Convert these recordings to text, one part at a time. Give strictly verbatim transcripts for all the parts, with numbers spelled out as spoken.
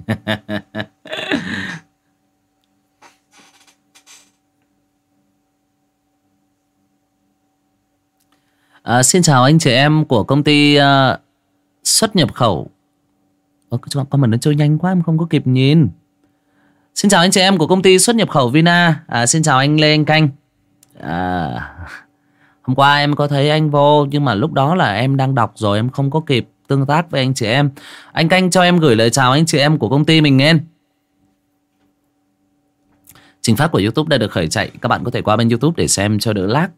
À, xin chào anh chị em của công ty uh, xuất nhập khẩu. Ơ, con mình nó trôi nhanh quá em không có kịp nhìn. Xin chào anh chị em của công ty xuất nhập khẩu Vina. À, xin chào anh Lê Anh Canh. À, hôm qua em có thấy anh vô, nhưng mà lúc đó là em đang đọc rồi, em không có kịp tương tác với anh chị em. Anh Canh cho em gửi lời chào anh chị em của công ty mình nghe. Trình phát của YouTube đã được khởi chạy. Các bạn có thể qua bên YouTube để xem cho đỡ lag.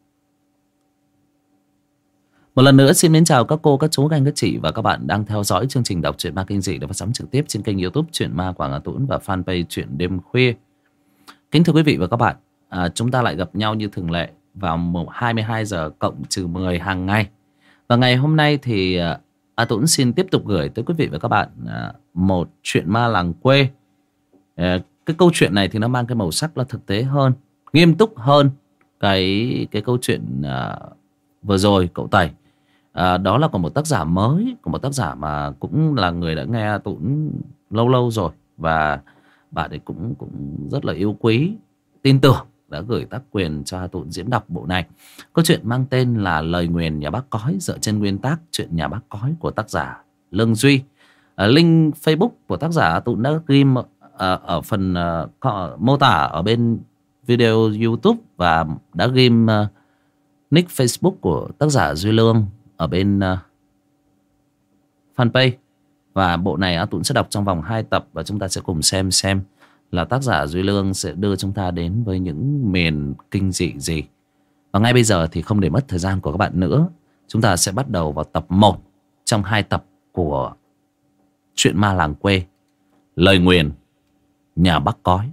Một lần nữa xin mến chào các cô, các chú, các anh, các chị và các bạn đang theo dõi chương trình đọc truyện ma kinh dị được phát sóng trực tiếp trên kênh YouTube Truyện Ma Quảng Hà Tũng và fanpage Truyện Đêm Khuya. Kính thưa quý vị và các bạn, à, chúng ta lại gặp nhau như thường lệ vào hai mươi hai giờ cộng trừ mười hàng ngày. Và ngày hôm nay thì à, A Tũng xin tiếp tục gửi tới quý vị và các bạn à, một chuyện ma làng quê. À, cái câu chuyện này thì nó mang cái màu sắc là thực tế hơn, nghiêm túc hơn cái cái câu chuyện à, vừa rồi cậu Tẩy. À, đó là của một tác giả mới, của một tác giả mà cũng là người đã nghe Tũng lâu lâu rồi, và bạn ấy cũng cũng rất là yêu quý, tin tưởng, đã gửi tác quyền cho Tũng diễn đọc bộ này. Câu chuyện mang tên là Lời Nguyền Nhà Bác Cói, dựa trên nguyên tác Chuyện Nhà Bác Cói của tác giả Lương Duy. À, link Facebook của tác giả Tũng đã ghi à, ở phần à, mô tả ở bên video YouTube, và đã ghi à, nick Facebook của tác giả Duy Lương ở bên uh, fanpage. Và bộ này A Tũng sẽ đọc trong vòng hai tập, và chúng ta sẽ cùng xem xem là tác giả Duy Lương sẽ đưa chúng ta đến với những miền kinh dị gì. Và ngay bây giờ thì không để mất thời gian của các bạn nữa, chúng ta sẽ bắt đầu vào tập một trong hai tập của Chuyện Ma Làng Quê, Lời Nguyền Nhà Bác Cói.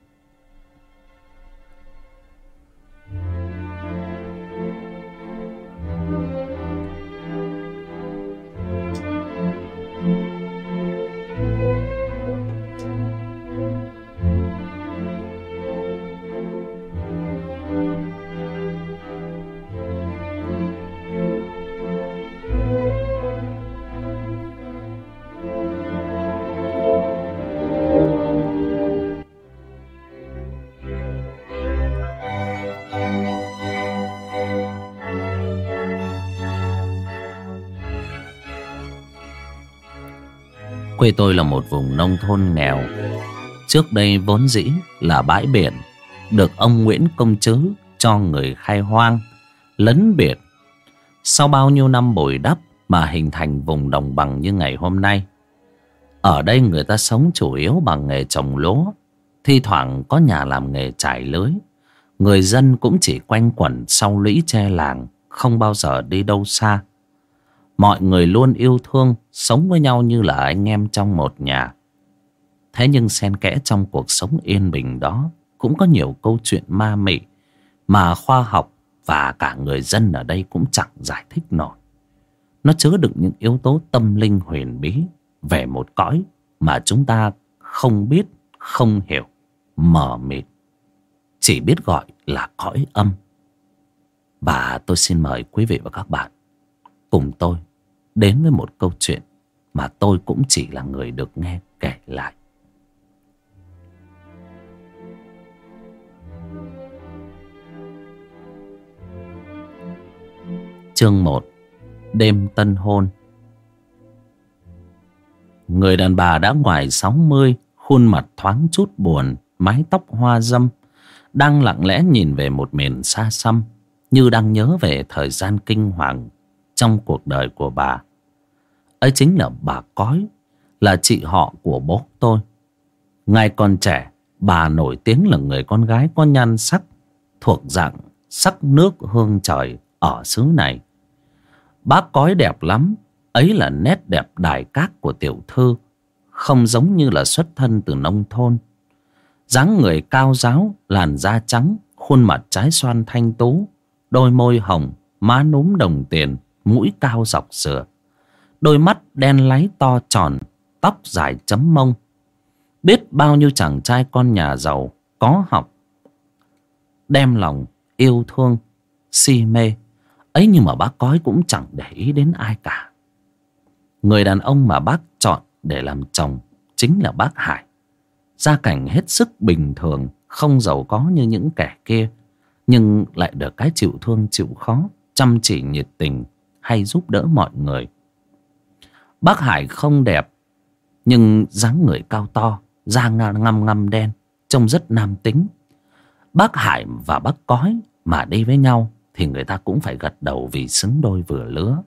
Quê tôi là một vùng nông thôn nghèo. Trước đây vốn dĩ là bãi biển, được ông Nguyễn Công Trứ cho người khai hoang, lấn biển. Sau bao nhiêu năm bồi đắp mà hình thành vùng đồng bằng như ngày hôm nay. Ở đây người ta sống chủ yếu bằng nghề trồng lúa, thi thoảng có nhà làm nghề trải lưới. Người dân cũng chỉ quanh quẩn sau lũy tre làng, không bao giờ đi đâu xa. Mọi người luôn yêu thương, sống với nhau như là anh em trong một nhà. Thế nhưng xen kẽ trong cuộc sống yên bình đó cũng có nhiều câu chuyện ma mị mà khoa học và cả người dân ở đây cũng chẳng giải thích nổi. Nó chứa đựng những yếu tố tâm linh huyền bí về một cõi mà chúng ta không biết, không hiểu, mờ mịt, chỉ biết gọi là cõi âm. Và tôi xin mời quý vị và các bạn cùng tôi đến với một câu chuyện mà tôi cũng chỉ là người được nghe kể lại. Chương một. Đêm tân hôn. Người đàn bà đã ngoài sáu mươi, khuôn mặt thoáng chút buồn, mái tóc hoa râm, đang lặng lẽ nhìn về một miền xa xăm, như đang nhớ về thời gian kinh hoàng trong cuộc đời của bà. Ấy chính là bà Cói, là chị họ của bố tôi. Ngày còn trẻ, bà nổi tiếng là người con gái có nhan sắc, thuộc dạng sắc nước hương trời ở xứ này. Bác Cói đẹp lắm, ấy là nét đẹp đài cát của tiểu thư, không giống như là xuất thân từ nông thôn. Dáng người cao ráo, làn da trắng, khuôn mặt trái xoan thanh tú, đôi môi hồng, má núm đồng tiền, mũi cao dọc sườn, đôi mắt đen láy to tròn, tóc dài chấm mông. Biết bao nhiêu chàng trai con nhà giàu có học đem lòng yêu thương, si mê. Ấy nhưng mà bác Cói cũng chẳng để ý đến ai cả. Người đàn ông mà bác chọn để làm chồng chính là bác Hải. Gia cảnh hết sức bình thường, không giàu có như những kẻ kia, nhưng lại được cái chịu thương chịu khó, chăm chỉ nhiệt tình, hay giúp đỡ mọi người. Bác Hải không đẹp, nhưng dáng người cao to, da ngăm ngăm đen, trông rất nam tính. Bác Hải và bác Cói mà đi với nhau thì người ta cũng phải gật đầu vì xứng đôi vừa lứa.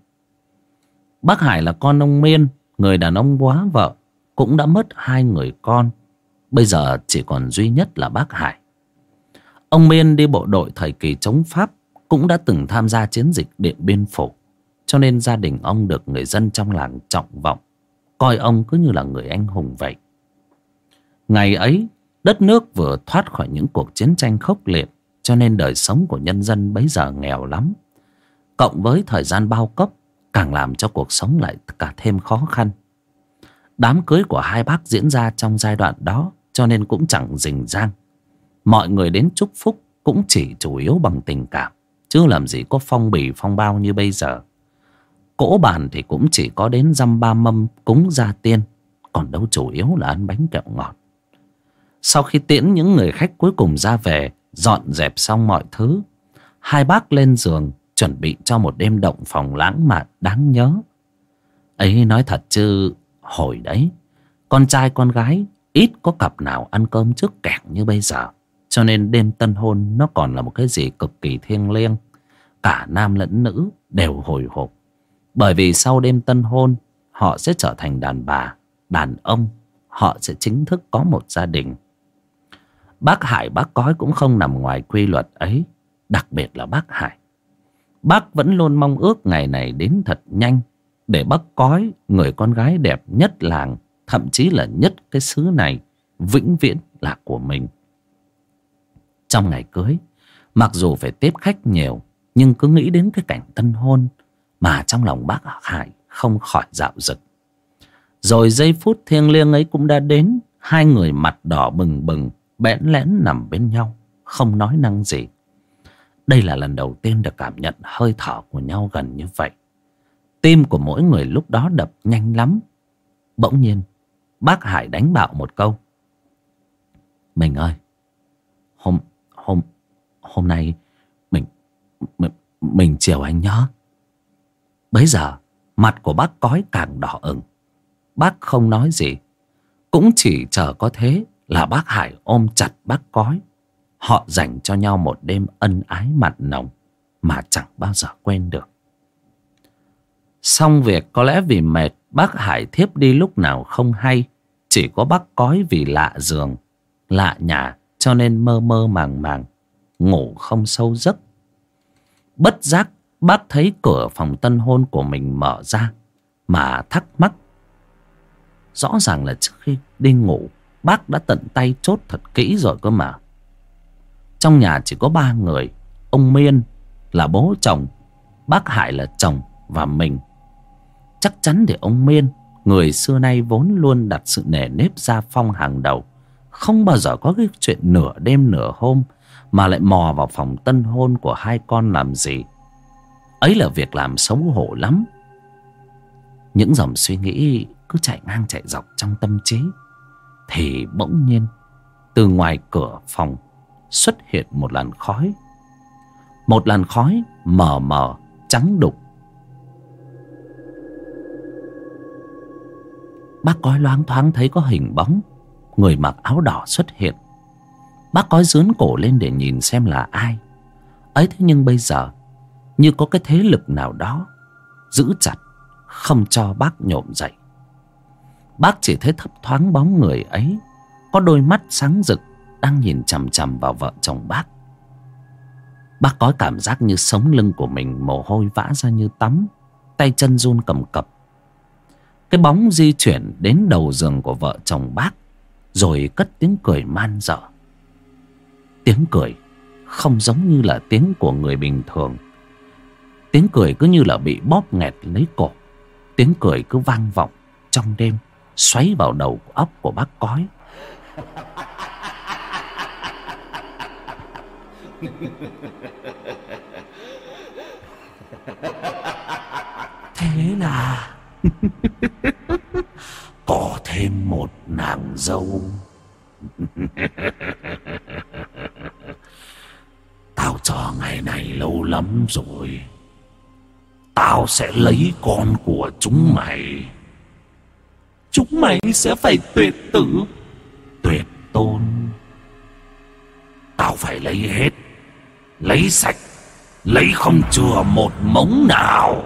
Bác Hải là con ông Miên, người đàn ông quá vợ, cũng đã mất hai người con. Bây giờ chỉ còn duy nhất là bác Hải. Ông Miên đi bộ đội thời kỳ chống Pháp, cũng đã từng tham gia chiến dịch Điện Biên Phủ, cho nên gia đình ông được người dân trong làng trọng vọng, coi ông cứ như là người anh hùng vậy. Ngày ấy, đất nước vừa thoát khỏi những cuộc chiến tranh khốc liệt, cho nên đời sống của nhân dân bấy giờ nghèo lắm. Cộng với thời gian bao cấp, càng làm cho cuộc sống lại cả thêm khó khăn. Đám cưới của hai bác diễn ra trong giai đoạn đó, cho nên cũng chẳng rình rang. Mọi người đến chúc phúc cũng chỉ chủ yếu bằng tình cảm, chứ làm gì có phong bì phong bao như bây giờ. Cỗ bàn thì cũng chỉ có đến dăm ba mâm cúng gia tiên, còn đâu chủ yếu là ăn bánh kẹo ngọt. Sau khi tiễn những người khách cuối cùng ra về, dọn dẹp xong mọi thứ, hai bác lên giường chuẩn bị cho một đêm động phòng lãng mạn đáng nhớ. Ấy nói thật chứ, hồi đấy con trai con gái ít có cặp nào ăn cơm trước kẻng như bây giờ, cho nên đêm tân hôn nó còn là một cái gì cực kỳ thiêng liêng. Cả nam lẫn nữ đều hồi hộp, bởi vì sau đêm tân hôn họ sẽ trở thành đàn bà, đàn ông, họ sẽ chính thức có một gia đình. Bác Hải bác Cói cũng không nằm ngoài quy luật ấy, đặc biệt là bác Hải. Bác vẫn luôn mong ước ngày này đến thật nhanh, để bác Cói, người con gái đẹp nhất làng, thậm chí là nhất cái xứ này, vĩnh viễn là của mình. Trong ngày cưới, mặc dù phải tiếp khách nhiều, nhưng cứ nghĩ đến cái cảnh tân hôn mà trong lòng bác Hải không khỏi dạo dực. Rồi giây phút thiêng liêng ấy cũng đã đến. Hai người mặt đỏ bừng bừng, bẽn lẽn nằm bên nhau, không nói năng gì. Đây là lần đầu tiên được cảm nhận hơi thở của nhau gần như vậy. Tim của mỗi người lúc đó đập nhanh lắm. Bỗng nhiên bác Hải đánh bạo một câu: "Mình ơi, Hôm hôm hôm nay Mình Mình, mình chiều anh nhớ." Bấy giờ mặt của bác Cói càng đỏ ửng. Bác không nói gì, cũng chỉ chờ có thế là bác Hải ôm chặt bác Cói. Họ dành cho nhau một đêm ân ái mặn nồng mà chẳng bao giờ quên được. Xong việc, có lẽ vì mệt, bác Hải thiếp đi lúc nào không hay. Chỉ có bác Cói vì lạ giường, lạ nhà, cho nên mơ mơ màng màng, ngủ không sâu giấc. Bất giác bác thấy cửa phòng tân hôn của mình mở ra mà thắc mắc. Rõ ràng là trước khi đi ngủ, bác đã tận tay chốt thật kỹ rồi cơ mà. Trong nhà chỉ có ba người: ông Miên là bố chồng, bác Hải là chồng, và mình. Chắc chắn để ông Miên, người xưa nay vốn luôn đặt sự nề nếp gia phong hàng đầu, không bao giờ có cái chuyện nửa đêm nửa hôm mà lại mò vào phòng tân hôn của hai con làm gì. Ấy là việc làm xấu hổ lắm. Những dòng suy nghĩ cứ chạy ngang chạy dọc trong tâm trí, thì bỗng nhiên từ ngoài cửa phòng xuất hiện một làn khói. Một làn khói mờ mờ trắng đục. Bác Cói loáng thoáng thấy có hình bóng người mặc áo đỏ xuất hiện. Bác Cói giương cổ lên để nhìn xem là ai. Ấy thế nhưng bây giờ như có cái thế lực nào đó giữ chặt, không cho bác nhổm dậy. Bác chỉ thấy thấp thoáng bóng người ấy, có đôi mắt sáng rực đang nhìn chằm chằm vào vợ chồng bác. Bác có cảm giác như sống lưng của mình mồ hôi vã ra như tắm, tay chân run cầm cập. Cái bóng di chuyển đến đầu giường của vợ chồng bác, rồi cất tiếng cười man dợ. Tiếng cười không giống như là tiếng của người bình thường. Tiếng cười cứ như là bị bóp nghẹt lấy cổ. Tiếng cười cứ vang vọng trong đêm, xoáy vào đầu óc của bác Cói. Thế là có thêm một nàng dâu. Tao chờ ngày này lâu lắm rồi. Tao sẽ lấy con của chúng mày. Chúng mày sẽ phải tuyệt tử tuyệt tôn. Tao phải lấy hết, lấy sạch, lấy không chừa một mống nào.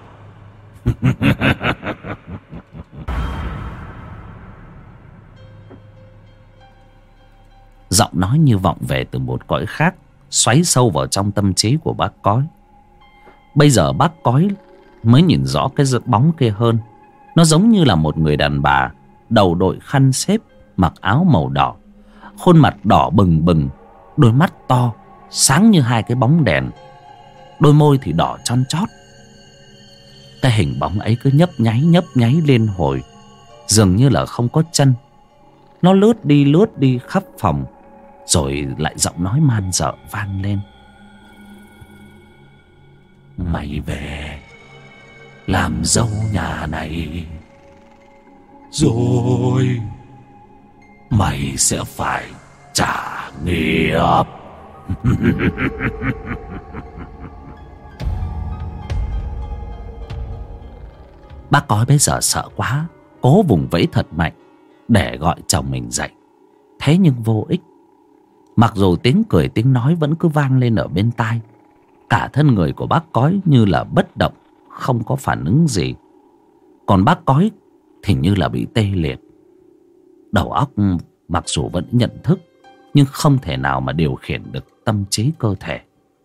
Giọng nói như vọng về từ một cõi khác, xoáy sâu vào trong tâm trí của bác cói. Bây giờ bác cói mới nhìn rõ cái bóng kia hơn. Nó giống như là một người đàn bà, đầu đội khăn xếp, mặc áo màu đỏ, khuôn mặt đỏ bừng bừng, đôi mắt to sáng như hai cái bóng đèn, đôi môi thì đỏ chon chót. Cái hình bóng ấy cứ nhấp nháy nhấp nháy liên hồi, dường như là không có chân. Nó lướt đi lướt đi khắp phòng, rồi lại giọng nói man dợ vang lên. Mày về làm dâu nhà này rồi mày sẽ phải trả nghiệp. Bác cói bây giờ sợ quá, cố vùng vẫy thật mạnh để gọi chồng mình dậy. Thế nhưng vô ích. Mặc dù tiếng cười tiếng nói vẫn cứ vang lên ở bên tai, cả thân người của bác cói như là bất động, không có phản ứng gì. Còn bác cói thì như là bị tê liệt. Đầu óc mặc dù vẫn nhận thức, nhưng không thể nào mà điều khiển được tâm trí cơ thể.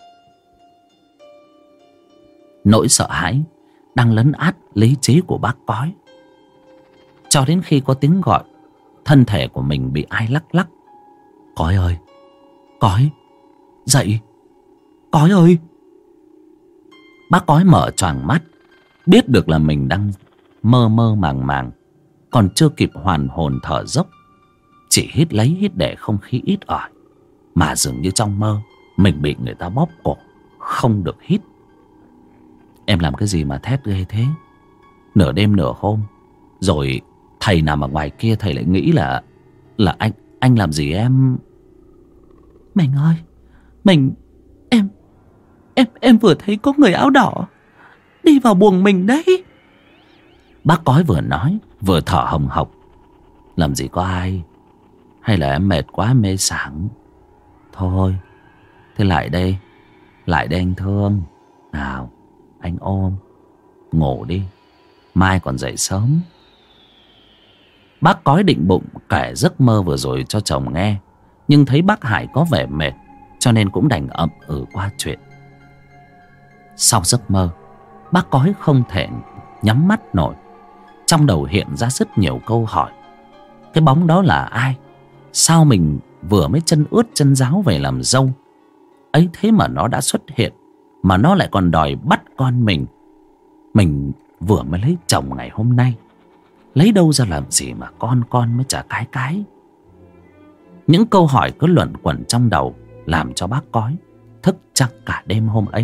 Nỗi sợ hãi đang lấn át lý trí của bác cói, cho đến khi có tiếng gọi, thân thể của mình bị ai lắc lắc. Cói ơi, cói, dậy, cói ơi. Bác cói mở choàng mắt, biết được là mình đang mơ mơ màng màng, còn chưa kịp hoàn hồn thở dốc, chỉ hít lấy hít để không khí ít ỏi, mà dường như trong mơ mình bị người ta bóp cổ, không được hít. Em làm cái gì mà thét ghê thế? Nửa đêm nửa hôm, rồi thầy nằm ở ngoài kia, thầy lại nghĩ là là anh anh làm gì em? Mình ơi, mình em em em vừa thấy có người áo đỏ đi vào buồng mình đấy. Bác cói vừa nói vừa thở hồng hộc. Làm gì có ai? Hay là em mệt quá mê sảng? Thôi, thế lại đây, lại đây anh thương. Nào, anh ôm, ngủ đi, mai còn dậy sớm. Bác cói định bụng kể giấc mơ vừa rồi cho chồng nghe, nhưng thấy bác Hải có vẻ mệt, cho nên cũng đành ậm ừ qua chuyện. Sau giấc mơ, bác cói không thể nhắm mắt nổi. Trong đầu hiện ra rất nhiều câu hỏi. Cái bóng đó là ai? Sao mình vừa mới chân ướt chân ráo về làm dâu ấy thế mà nó đã xuất hiện, mà nó lại còn đòi bắt con mình. Mình vừa mới lấy chồng ngày hôm nay, lấy đâu ra làm gì mà con con mới chả cái cái. Những câu hỏi cứ luẩn quẩn trong đầu, làm cho bác cói thức trắng cả đêm hôm ấy.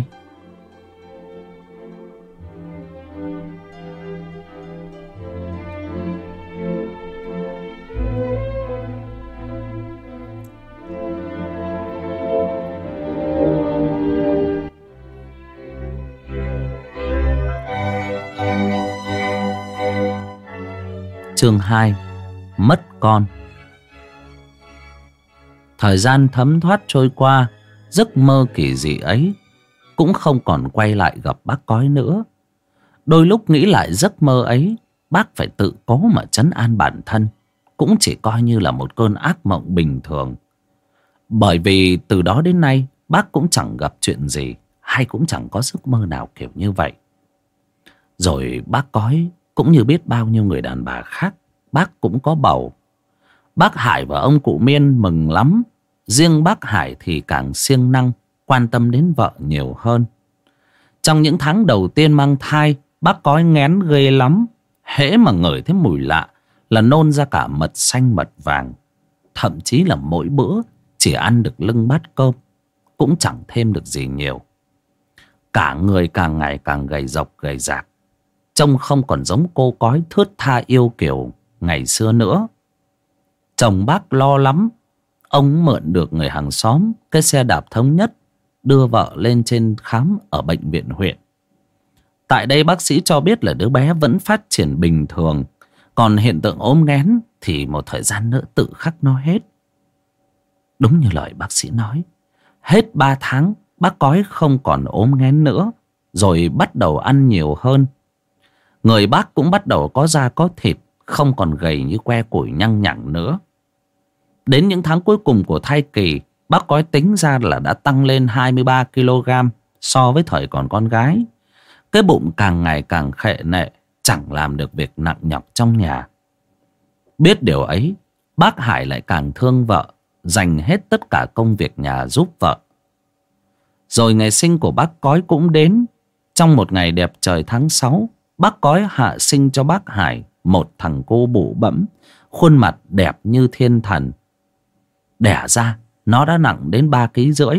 Chương hai. Mất con. Thời gian thấm thoát trôi qua, giấc mơ kỳ dị ấy cũng không còn quay lại gặp bác cói nữa. Đôi lúc nghĩ lại giấc mơ ấy, bác phải tự cố mà trấn an bản thân, cũng chỉ coi như là một cơn ác mộng bình thường. Bởi vì từ đó đến nay bác cũng chẳng gặp chuyện gì, hay cũng chẳng có giấc mơ nào kiểu như vậy. Rồi bác cói cũng như biết bao nhiêu người đàn bà khác, bác cũng có bầu. Bác Hải và ông cụ Miên mừng lắm. Riêng bác Hải thì càng siêng năng, quan tâm đến vợ nhiều hơn. Trong những tháng đầu tiên mang thai, bác cói nghén ghê lắm. Hễ mà ngửi thấy mùi lạ là nôn ra cả mật xanh mật vàng. Thậm chí là mỗi bữa chỉ ăn được lưng bát cơm, cũng chẳng thêm được gì nhiều. Cả người càng ngày càng gầy rộc gầy rạc, trông không còn giống cô cói thướt tha yêu kiều ngày xưa nữa. Chồng bác lo lắm. Ông mượn được người hàng xóm cái xe đạp thống nhất, đưa vợ lên trên khám ở bệnh viện huyện. Tại đây bác sĩ cho biết là đứa bé vẫn phát triển bình thường, còn hiện tượng ốm nghén thì một thời gian nữa tự khắc nó hết. Đúng như lời bác sĩ nói, hết ba tháng bác cói không còn ốm nghén nữa, rồi bắt đầu ăn nhiều hơn. Người bác cũng bắt đầu có da có thịt, không còn gầy như que củi nhăng nhẳng nữa. Đến những tháng cuối cùng của thai kỳ, bác cói tính ra là đã tăng lên hai mươi ba ki lô gam so với thời còn con gái. Cái bụng càng ngày càng khệ nệ, chẳng làm được việc nặng nhọc trong nhà. Biết điều ấy, bác Hải lại càng thương vợ, dành hết tất cả công việc nhà giúp vợ. Rồi ngày sinh của bác cói cũng đến. Trong một ngày đẹp trời tháng sáu, bác cói hạ sinh cho bác Hải một thằng cô bụ bẫm, khuôn mặt đẹp như thiên thần. Đẻ ra nó đã nặng đến ba ký rưỡi.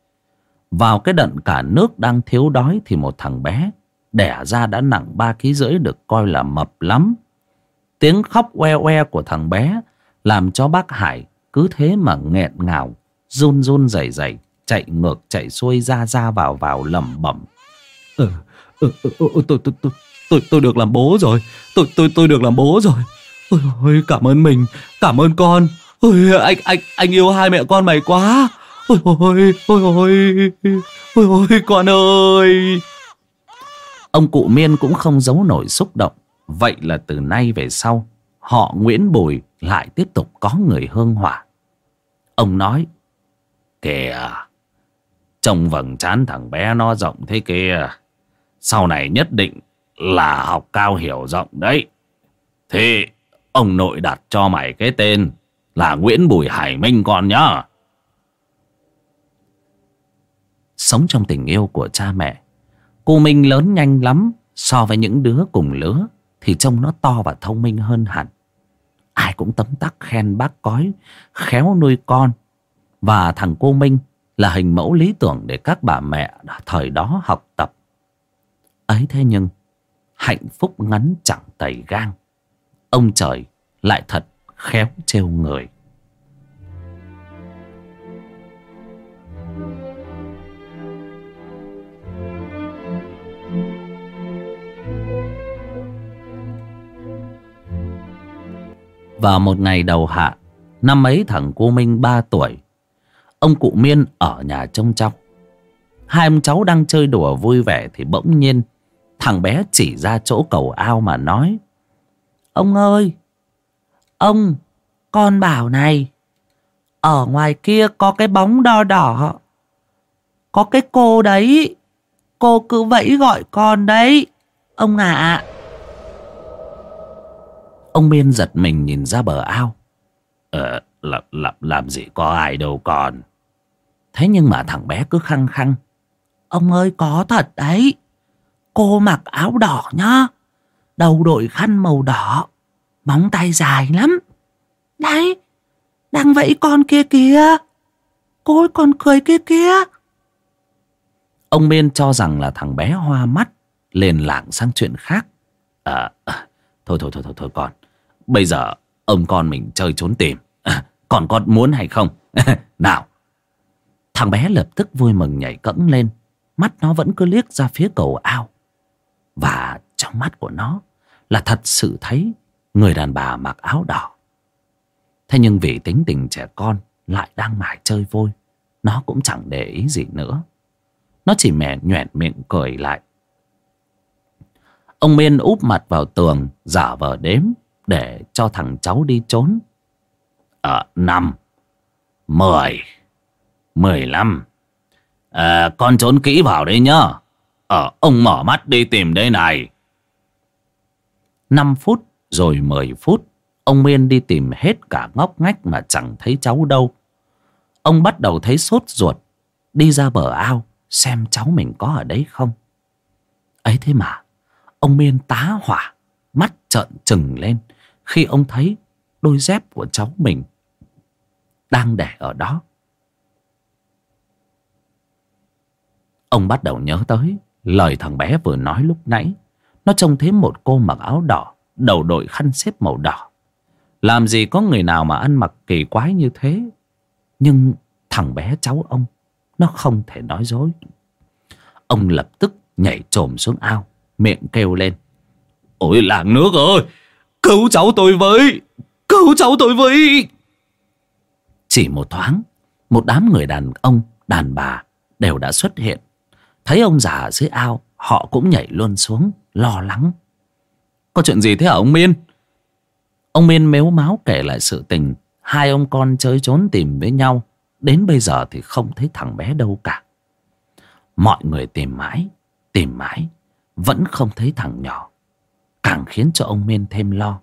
Vào cái đận cả nước đang thiếu đói thì một thằng bé đẻ ra đã nặng ba ký rưỡi được coi là mập lắm. Tiếng khóc oe oe của thằng bé làm cho bác Hải cứ thế mà nghẹn ngào, run run rẩy rẩy, chạy ngược chạy xuôi, ra ra vào vào lẩm bẩm: ừ, ừ, ừ, ừ, tôi, tôi, tôi, tôi, tôi được làm bố rồi, tôi, tôi, tôi được làm bố rồi. Ôi, ôi, cảm ơn mình, cảm ơn con. Ôi, anh, anh, anh yêu hai mẹ con mày quá. Ôi, ôi, ôi, ôi, ôi, ôi, con ơi. Ông cụ Miên cũng không giấu nổi xúc động. Vậy là từ nay về sau, họ Nguyễn Bùi lại tiếp tục có người hương hỏa. Ông nói: kìa, trông vầng trán thằng bé nó rộng thế kia, sau này nhất định là học cao hiểu rộng đấy. Thế ông nội đặt cho mày cái tên là Nguyễn Bùi Hải Minh con nhá. Sống trong tình yêu của cha mẹ, cô Minh lớn nhanh lắm. So với những đứa cùng lứa thì trông nó to và thông minh hơn hẳn. Ai cũng tấm tắc khen bác cói khéo nuôi con. Và thằng cô Minh là hình mẫu lý tưởng để các bà mẹ thời đó học tập. Ấy thế nhưng hạnh phúc ngắn chẳng tày gang. Ông trời lại thật khéo trêu người. Vào một ngày đầu hạ, năm ấy thằng cô Minh ba tuổi, ông cụ Miên ở nhà trông trông. Hai ông cháu đang chơi đùa vui vẻ thì bỗng nhiên thằng bé chỉ ra chỗ cầu ao mà nói: ông ơi, ông, con bảo này, ở ngoài kia có cái bóng đo đỏ, có cái cô đấy, cô cứ vẫy gọi con đấy, ông ạ. À. Ông Miên giật mình nhìn ra bờ ao. Ờ, làm, làm, làm gì có ai đâu con. Thế nhưng mà thằng bé cứ khăng khăng: ông ơi, có thật đấy. Cô mặc áo đỏ nhá, đầu đội khăn màu đỏ, móng tay dài lắm. Đấy, đang vẫy con kia kìa. Cô ấy còn cười kia kìa. Ông Miên cho rằng là thằng bé hoa mắt, liền lảng sang chuyện khác. À, thôi thôi thôi thôi thôi con, bây giờ ông con mình chơi trốn tìm, à, còn con muốn hay không? Nào. Thằng bé lập tức vui mừng nhảy cẫng lên. Mắt nó vẫn cứ liếc ra phía cầu ao. Và trong mắt của nó là thật sự thấy người đàn bà mặc áo đỏ. Thế nhưng vì tính tình trẻ con lại đang mải chơi vui, nó cũng chẳng để ý gì nữa. Nó chỉ mè nhoẻn miệng cười lại. Ông Miên úp mặt vào tường, giả vờ đếm để cho thằng cháu đi trốn. Ờ, năm, mười, mười lăm. À, con trốn kỹ vào đây nhá. Ờ, ông mở mắt đi tìm đây này. Năm phút rồi mười phút. Ông Miên đi tìm hết cả ngóc ngách mà chẳng thấy cháu đâu. Ông bắt đầu thấy sốt ruột, đi ra bờ ao xem cháu mình có ở đấy không. Ấy thế mà ông Miên tá hỏa, mắt trợn trừng lên khi ông thấy đôi dép của cháu mình đang để ở đó. Ông bắt đầu nhớ tới lời thằng bé vừa nói lúc nãy. Nó trông thấy một cô mặc áo đỏ, đầu đội khăn xếp màu đỏ, Làm gì có người nào mà ăn mặc kỳ quái như thế. Nhưng thằng bé cháu ông, nó không thể nói dối. Ông lập tức nhảy chồm xuống ao, miệng kêu lên: ôi làng nước ơi, cứu cháu tôi với, cứu cháu tôi với. Chỉ một thoáng, một đám người đàn ông, đàn bà đều đã xuất hiện. Thấy ông già ở dưới ao, họ cũng nhảy luôn xuống, lo lắng. Có chuyện gì thế hả ông Miên? Ông Miên mếu máo kể lại sự tình hai ông con chơi trốn tìm với nhau. Đến bây giờ thì không thấy thằng bé đâu cả. Mọi người tìm mãi, tìm mãi, vẫn không thấy thằng nhỏ, càng khiến cho ông Miên thêm lo.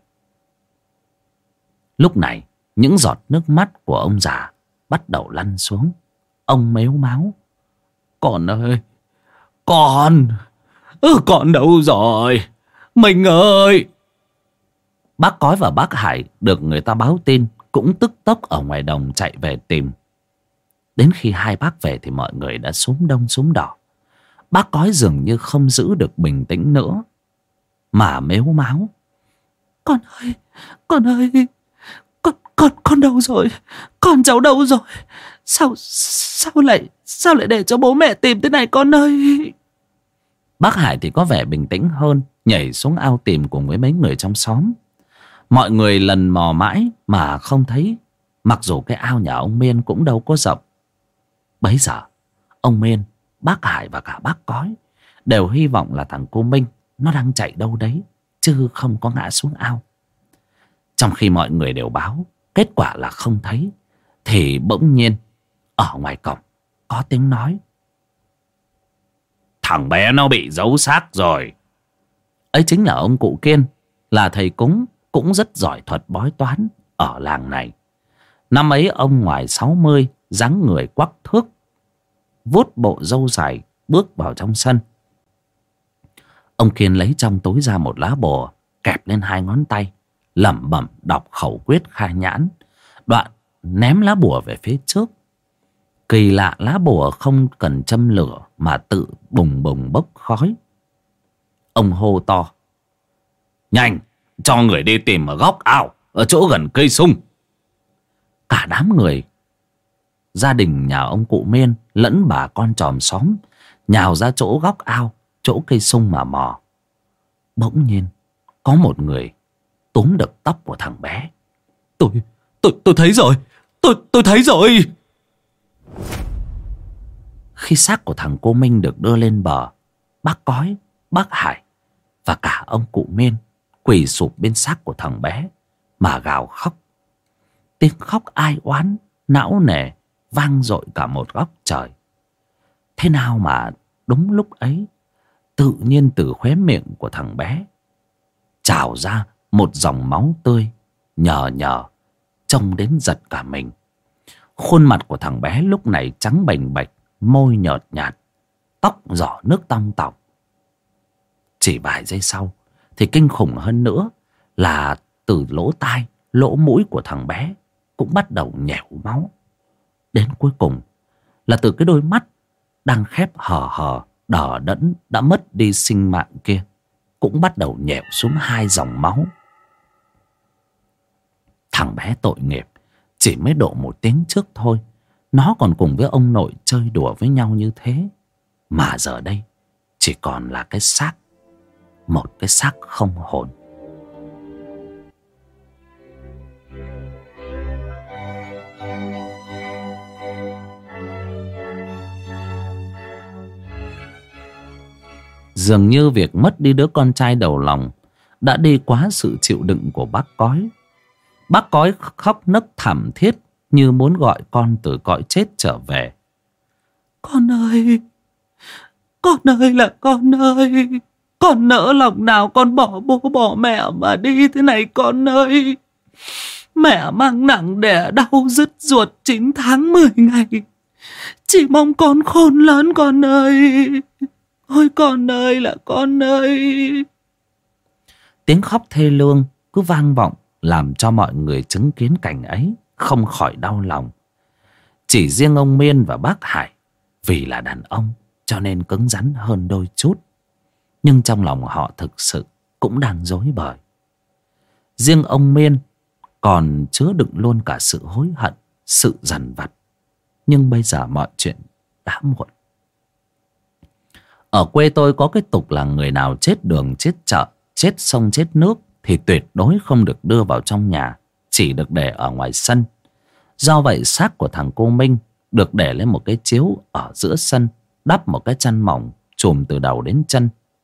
Lúc này, những giọt nước mắt của ông già bắt đầu lăn xuống. Ông mếu máo: con ơi, con, ừ, con đâu rồi? Mình ơi! Bác Cói và bác Hải được người ta báo tin cũng tức tốc ở ngoài đồng chạy về tìm. Đến khi hai bác về thì mọi người đã xúm đông xúm đỏ. Bác Cói dường như không giữ được bình tĩnh nữa, mà mếu máo: con ơi, con ơi, con con con đâu rồi? Con cháu đâu rồi? Sao sao lại sao lại để cho bố mẹ tìm thế này con ơi? Bác Hải thì có vẻ bình tĩnh hơn, nhảy xuống ao tìm cùng với mấy người trong xóm. Mọi người lần mò mãi mà không thấy, mặc dù cái ao nhà ông Miên cũng đâu có rộng. Bấy giờ ông Miên, bác Hải và cả bác Cói đều hy vọng là thằng cô Minh nó đang chạy đâu đấy, chứ không có ngã xuống ao. Trong khi mọi người đều báo kết quả là không thấy, thì bỗng nhiên ở ngoài cổng có tiếng nói: thằng bé nó bị giấu xác rồi. Ấy chính là ông cụ Kiên, là thầy cúng cũng rất giỏi thuật bói toán ở làng này. Năm ấy ông ngoài sáu mươi, dáng người quắc thước, vuốt bộ râu dài, bước vào trong sân. Ông Kiên lấy trong túi ra một lá bùa, kẹp lên hai ngón tay, lẩm bẩm đọc khẩu quyết khai nhãn, đoạn ném lá bùa về phía trước. Kỳ lạ, lá bùa không cần châm lửa mà tự bùng bùng bốc khói. Ông hô to: nhanh, cho người đi tìm ở góc ao, ở chỗ gần cây sung. Cả đám người gia đình nhà ông cụ Miên lẫn bà con chòm xóm nhào ra chỗ góc ao, chỗ cây sung mà mò. Bỗng nhiên có một người túm được tóc của thằng bé. Tôi, tôi, tôi thấy rồi, tôi, tôi thấy rồi. Khi xác của thằng cô Minh được đưa lên bờ, bác Cói, bác Hải và cả ông cụ Miên quỳ sụp bên xác của thằng bé mà gào khóc. Tiếng khóc ai oán, não nề vang dội cả một góc trời. Thế nào mà đúng lúc ấy, tự nhiên từ khóe miệng của thằng bé trào ra một dòng máu tươi nhờ nhờ, trông đến giật cả mình. Khuôn mặt của thằng bé lúc này trắng bềnh bạch, môi nhợt nhạt, tóc giỏ nước tong tỏng. Chỉ vài giây sau thì kinh khủng hơn nữa là từ lỗ tai, lỗ mũi của thằng bé cũng bắt đầu nhẻo máu. Đến cuối cùng là từ cái đôi mắt đang khép hờ hờ đờ đẫn đã mất đi sinh mạng kia cũng bắt đầu nhẻo xuống hai dòng máu. Thằng bé tội nghiệp, chỉ mới độ một tiếng trước thôi, nó còn cùng với ông nội chơi đùa với nhau như thế, mà giờ đây chỉ còn là cái xác, một cái xác không hồn. Dường như việc mất đi đứa con trai đầu lòng đã đi quá sự chịu đựng của bác Cói. Bác Cói khóc nấc thảm thiết như muốn gọi con từ cõi chết trở về. Con ơi, con ơi là con ơi, con nỡ lòng nào con bỏ bố bỏ mẹ mà đi thế này con ơi. Mẹ mang nặng đẻ đau dứt ruột chín tháng mười ngày, chỉ mong con khôn lớn con ơi. Ôi con ơi là con ơi. Tiếng khóc thê lương cứ vang vọng, làm cho mọi người chứng kiến cảnh ấy không khỏi đau lòng. Chỉ riêng ông Miên và bác Hải vì là đàn ông cho nên cứng rắn hơn đôi chút, nhưng trong lòng họ thực sự cũng đang rối bời. Riêng ông Miên còn chứa đựng luôn cả sự hối hận, sự dằn vặt. Nhưng bây giờ mọi chuyện đã muộn. Ở quê tôi có cái tục là người nào chết đường, chết chợ, chết sông, chết nước thì tuyệt đối không được đưa vào trong nhà, chỉ được để ở ngoài sân. Do vậy xác của thằng cô Minh được để lên một cái chiếu ở giữa sân, đắp một cái chăn mỏng trùm từ đầu đến chân.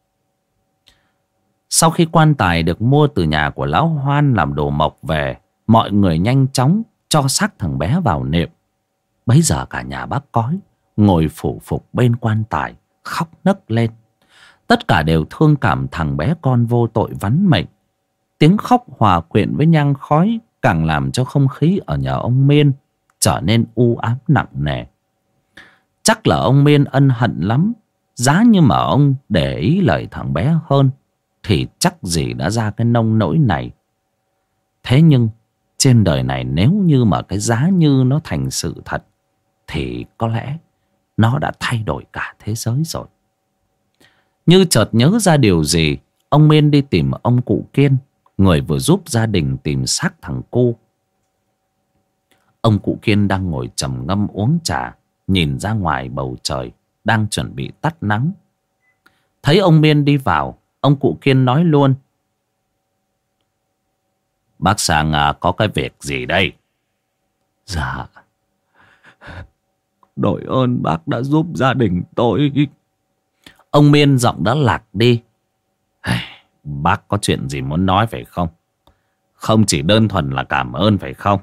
Sau khi quan tài được mua từ nhà của lão Hoan làm đồ mộc về, mọi người nhanh chóng cho xác thằng bé vào niệm. Bấy giờ cả nhà bác cói ngồi phủ phục bên quan tài, khóc nấc lên. Tất cả đều thương cảm thằng bé con vô tội vắn mệnh. Tiếng khóc hòa quyện với nhang khói càng làm cho không khí ở nhà ông Miên trở nên u ám nặng nề. Chắc là ông Miên ân hận lắm. Giá như mà ông để ý lời thằng bé hơn thì chắc gì đã ra cái nông nỗi này. Thế nhưng trên đời này nếu như mà cái giá như nó thành sự thật thì có lẽ nó đã thay đổi cả thế giới rồi. Như chợt nhớ ra điều gì, ông Miên đi tìm ông cụ Kiên, người vừa giúp gia đình tìm xác thằng cu. Ông cụ Kiên đang ngồi trầm ngâm uống trà, nhìn ra ngoài bầu trời đang chuẩn bị tắt nắng. Thấy ông Miên đi vào, ông cụ Kiên nói luôn: "Bác sang à, có cái việc gì đây?" "Dạ, đội ơn bác đã giúp gia đình tôi." Ông Miên giọng đã lạc đi. "Bác có chuyện gì muốn nói phải không? Không chỉ đơn thuần là cảm ơn phải không?"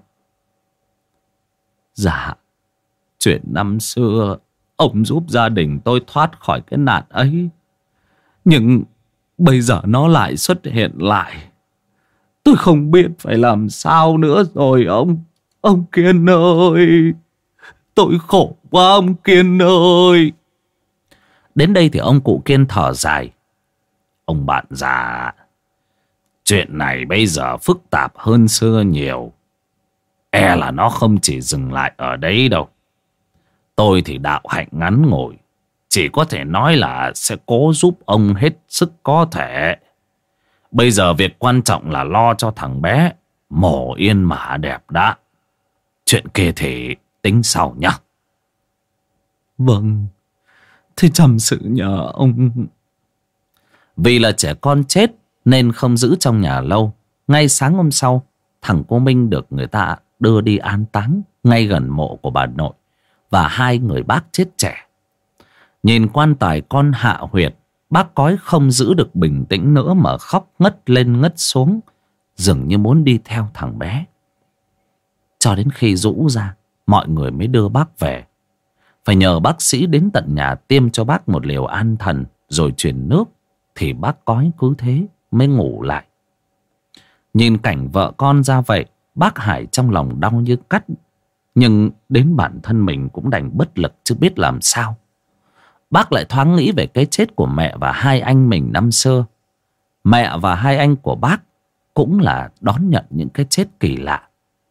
"Dạ, chuyện năm xưa ông giúp gia đình tôi thoát khỏi cái nạn ấy, nhưng bây giờ nó lại xuất hiện lại. Tôi không biết phải làm sao nữa rồi ông. Ông Kiên ơi, tôi khổ quá ông Kiên ơi." Đến đây thì ông cụ Kiên thở dài: "Ông bạn già, chuyện này bây giờ phức tạp hơn xưa nhiều. E là nó không chỉ dừng lại ở đấy đâu. Tôi thì đạo hạnh ngắn ngủi, chỉ có thể nói là sẽ cố giúp ông hết sức có thể. Bây giờ việc quan trọng là lo cho thằng bé mổ yên mả đẹp đã. Chuyện kia thì tính sau nhá." "Vâng, thì trầm sự nhờ ông." Vì là trẻ con chết nên không giữ trong nhà lâu. Ngay sáng hôm sau, thằng cô Minh được người ta đưa đi an táng ngay gần mộ của bà nội và hai người bác chết trẻ. Nhìn quan tài con hạ huyệt, bác cói không giữ được bình tĩnh nữa mà khóc ngất lên ngất xuống, dường như muốn đi theo thằng bé. Cho đến khi rũ ra, mọi người mới đưa bác về. Phải nhờ bác sĩ đến tận nhà tiêm cho bác một liều an thần rồi truyền nước, thì bác cói cứ thế mới ngủ lại. Nhìn cảnh vợ con ra vậy, bác Hải trong lòng đau như cắt. Nhưng đến bản thân mình cũng đành bất lực chứ biết làm sao. Bác lại thoáng nghĩ về cái chết của mẹ và hai anh mình năm xưa. Mẹ và hai anh của bác cũng là đón nhận những cái chết kỳ lạ.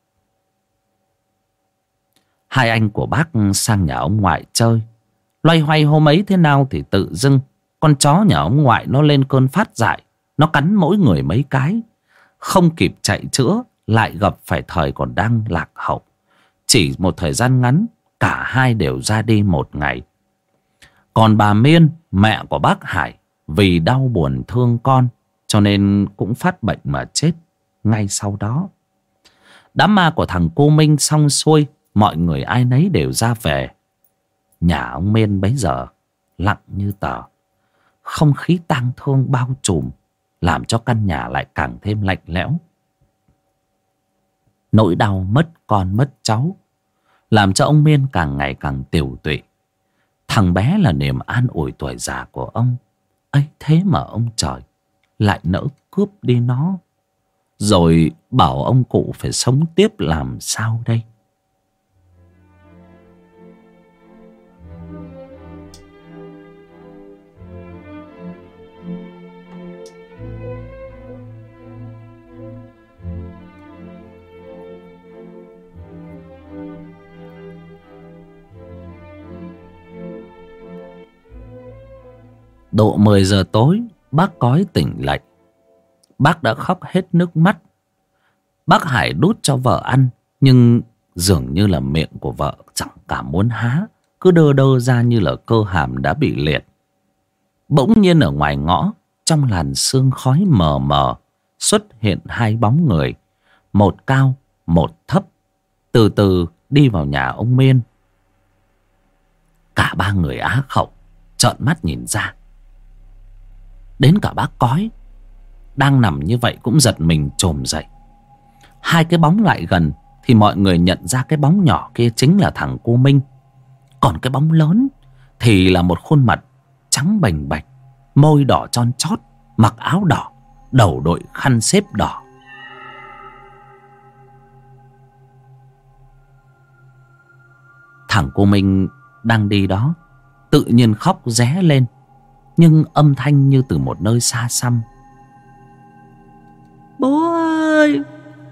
Hai anh của bác sang nhà ông ngoại chơi. Loay hoay hôm ấy thế nào thì tự dưng con chó nhà ông ngoại nó lên cơn phát dại. Nó cắn mỗi người mấy cái. Không kịp chạy chữa, lại gặp phải thời còn đang lạc hậu. Chỉ một thời gian ngắn, cả hai đều ra đi một ngày. Còn bà Miên, mẹ của bác Hải, vì đau buồn thương con cho nên cũng phát bệnh mà chết ngay sau đó. Đám ma của thằng cô Minh xong xuôi, mọi người ai nấy đều ra về. Nhà ông Miên bấy giờ lặng như tờ. Không khí tang thương bao trùm, làm cho căn nhà lại càng thêm lạnh lẽo. Nỗi đau mất con mất cháu làm cho ông Miên càng ngày càng tiều tụy. Thằng bé là niềm an ủi tuổi già của ông. Ấy thế mà ông trời lại nỡ cướp đi nó, rồi bảo ông cụ phải sống tiếp làm sao đây? Độ mười giờ tối, bác cói tỉnh lại. Bác đã khóc hết nước mắt. Bác Hải đút cho vợ ăn, nhưng dường như là miệng của vợ chẳng cả muốn há, cứ đơ đơ ra như là cơ hàm đã bị liệt. Bỗng nhiên ở ngoài ngõ, trong làn sương khói mờ mờ, xuất hiện hai bóng người, một cao một thấp, từ từ đi vào nhà ông Miên. Cả ba người á khẩu trợn mắt nhìn ra. Đến cả bác Cói đang nằm như vậy cũng giật mình chồm dậy. Hai cái bóng lại gần thì mọi người nhận ra cái bóng nhỏ kia chính là thằng cô Minh. Còn cái bóng lớn thì là một khuôn mặt trắng bềnh bạch, môi đỏ tròn chót, mặc áo đỏ, đầu đội khăn xếp đỏ. Thằng cô Minh đang đi đó tự nhiên khóc ré lên, nhưng âm thanh như từ một nơi xa xăm. Bố ơi,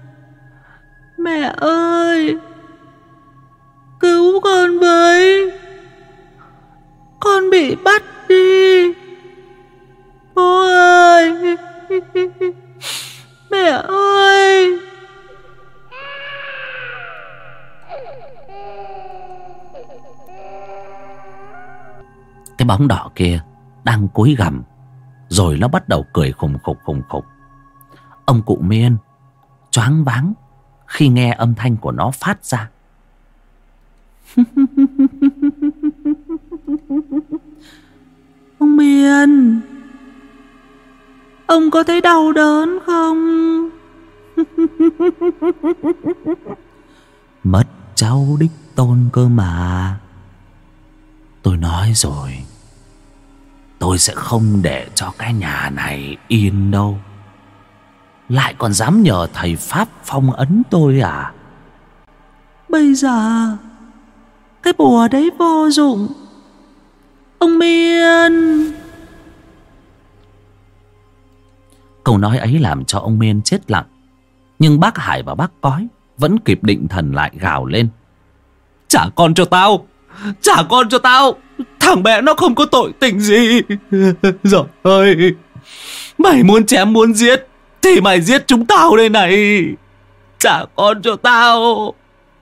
mẹ ơi, cứu con với, con bị bắt đi. Bố ơi, mẹ ơi. Cái bóng đỏ kia đang cúi gằm, rồi nó bắt đầu cười khùng khục khùng khục. Ông cụ Miên choáng váng khi nghe âm thanh của nó phát ra. Ông Miên, ông có thấy đau đớn không? Mất cháu đích tôn cơ mà. Tôi nói rồi, tôi sẽ không để cho cái nhà này yên đâu. Lại còn dám nhờ thầy Pháp phong ấn tôi à? Bây giờ cái bùa đấy vô dụng, ông Miên. Câu nói ấy làm cho ông Miên chết lặng. Nhưng bác Hải và bác Cói vẫn kịp định thần lại, gào lên: Trả con cho tao, trả con cho tao. Thằng bé nó không có tội tình gì. Rồi ơi, mày muốn chém muốn giết thì mày giết chúng tao đây này. Trả con cho tao.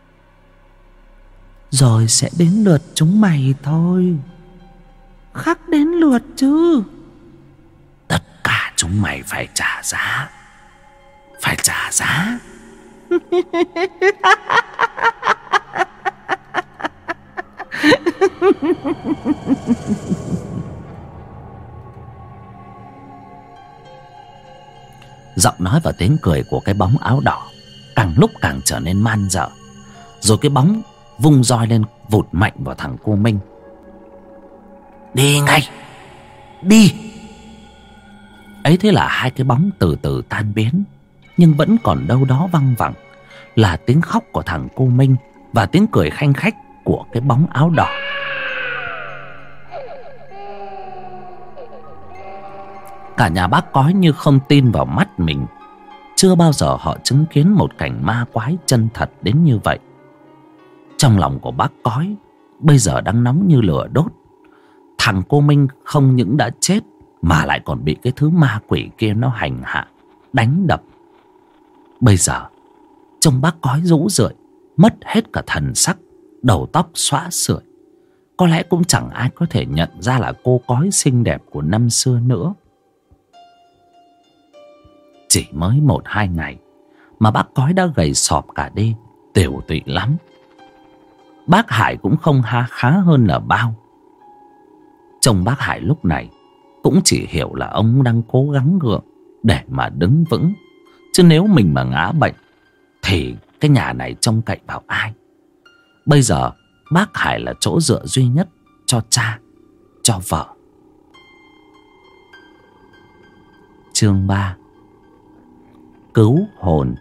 Rồi sẽ đến lượt chúng mày thôi. Khắc đến lượt chứ. Tất cả chúng mày phải trả giá. Phải trả giá. Giọng nói và tiếng cười của cái bóng áo đỏ càng lúc càng trở nên man dợ. Rồi cái bóng vung roi lên vụt mạnh vào thằng cô Minh. Đi ngay, đi. Ấy thế là hai cái bóng từ từ tan biến, nhưng vẫn còn đâu đó văng vẳng là tiếng khóc của thằng cô Minh và tiếng cười khanh khách của cái bóng áo đỏ. Cả nhà bác Cói như không tin vào mắt mình. Chưa bao giờ họ chứng kiến một cảnh ma quái chân thật đến như vậy. Trong lòng của bác Cói bây giờ đang nóng như lửa đốt. Thằng cô Minh không những đã chết mà lại còn bị cái thứ ma quỷ kia nó hành hạ, đánh đập. Bây giờ trông bác Cói rũ rượi, mất hết cả thần sắc, đầu tóc xõa sưởi. Có lẽ cũng chẳng ai có thể nhận ra là cô Cói xinh đẹp của năm xưa nữa. Chỉ mới một hai ngày mà bác Cói đã gầy sọp cả đi, tiều tụy lắm. Bác Hải cũng không ha khá hơn là bao. Trông bác Hải lúc này cũng chỉ hiểu là ông đang cố gắng gượng để mà đứng vững. Chứ nếu mình mà ngã bệnh thì cái nhà này trông cậy vào ai? Bây giờ bác Hải là chỗ dựa duy nhất cho cha, cho vợ. Chương ba: Cứu hồn.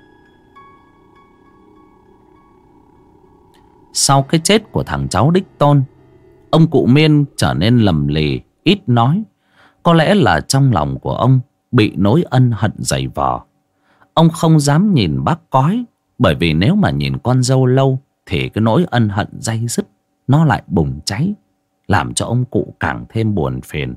Sau cái chết của thằng cháu đích tôn, ông cụ Miên trở nên lầm lì, ít nói. Có lẽ là trong lòng của ông bị nỗi ân hận dày vò. Ông không dám nhìn bác Cói, bởi vì nếu mà nhìn con dâu lâu thì cái nỗi ân hận day dứt nó lại bùng cháy, làm cho ông cụ càng thêm buồn phiền.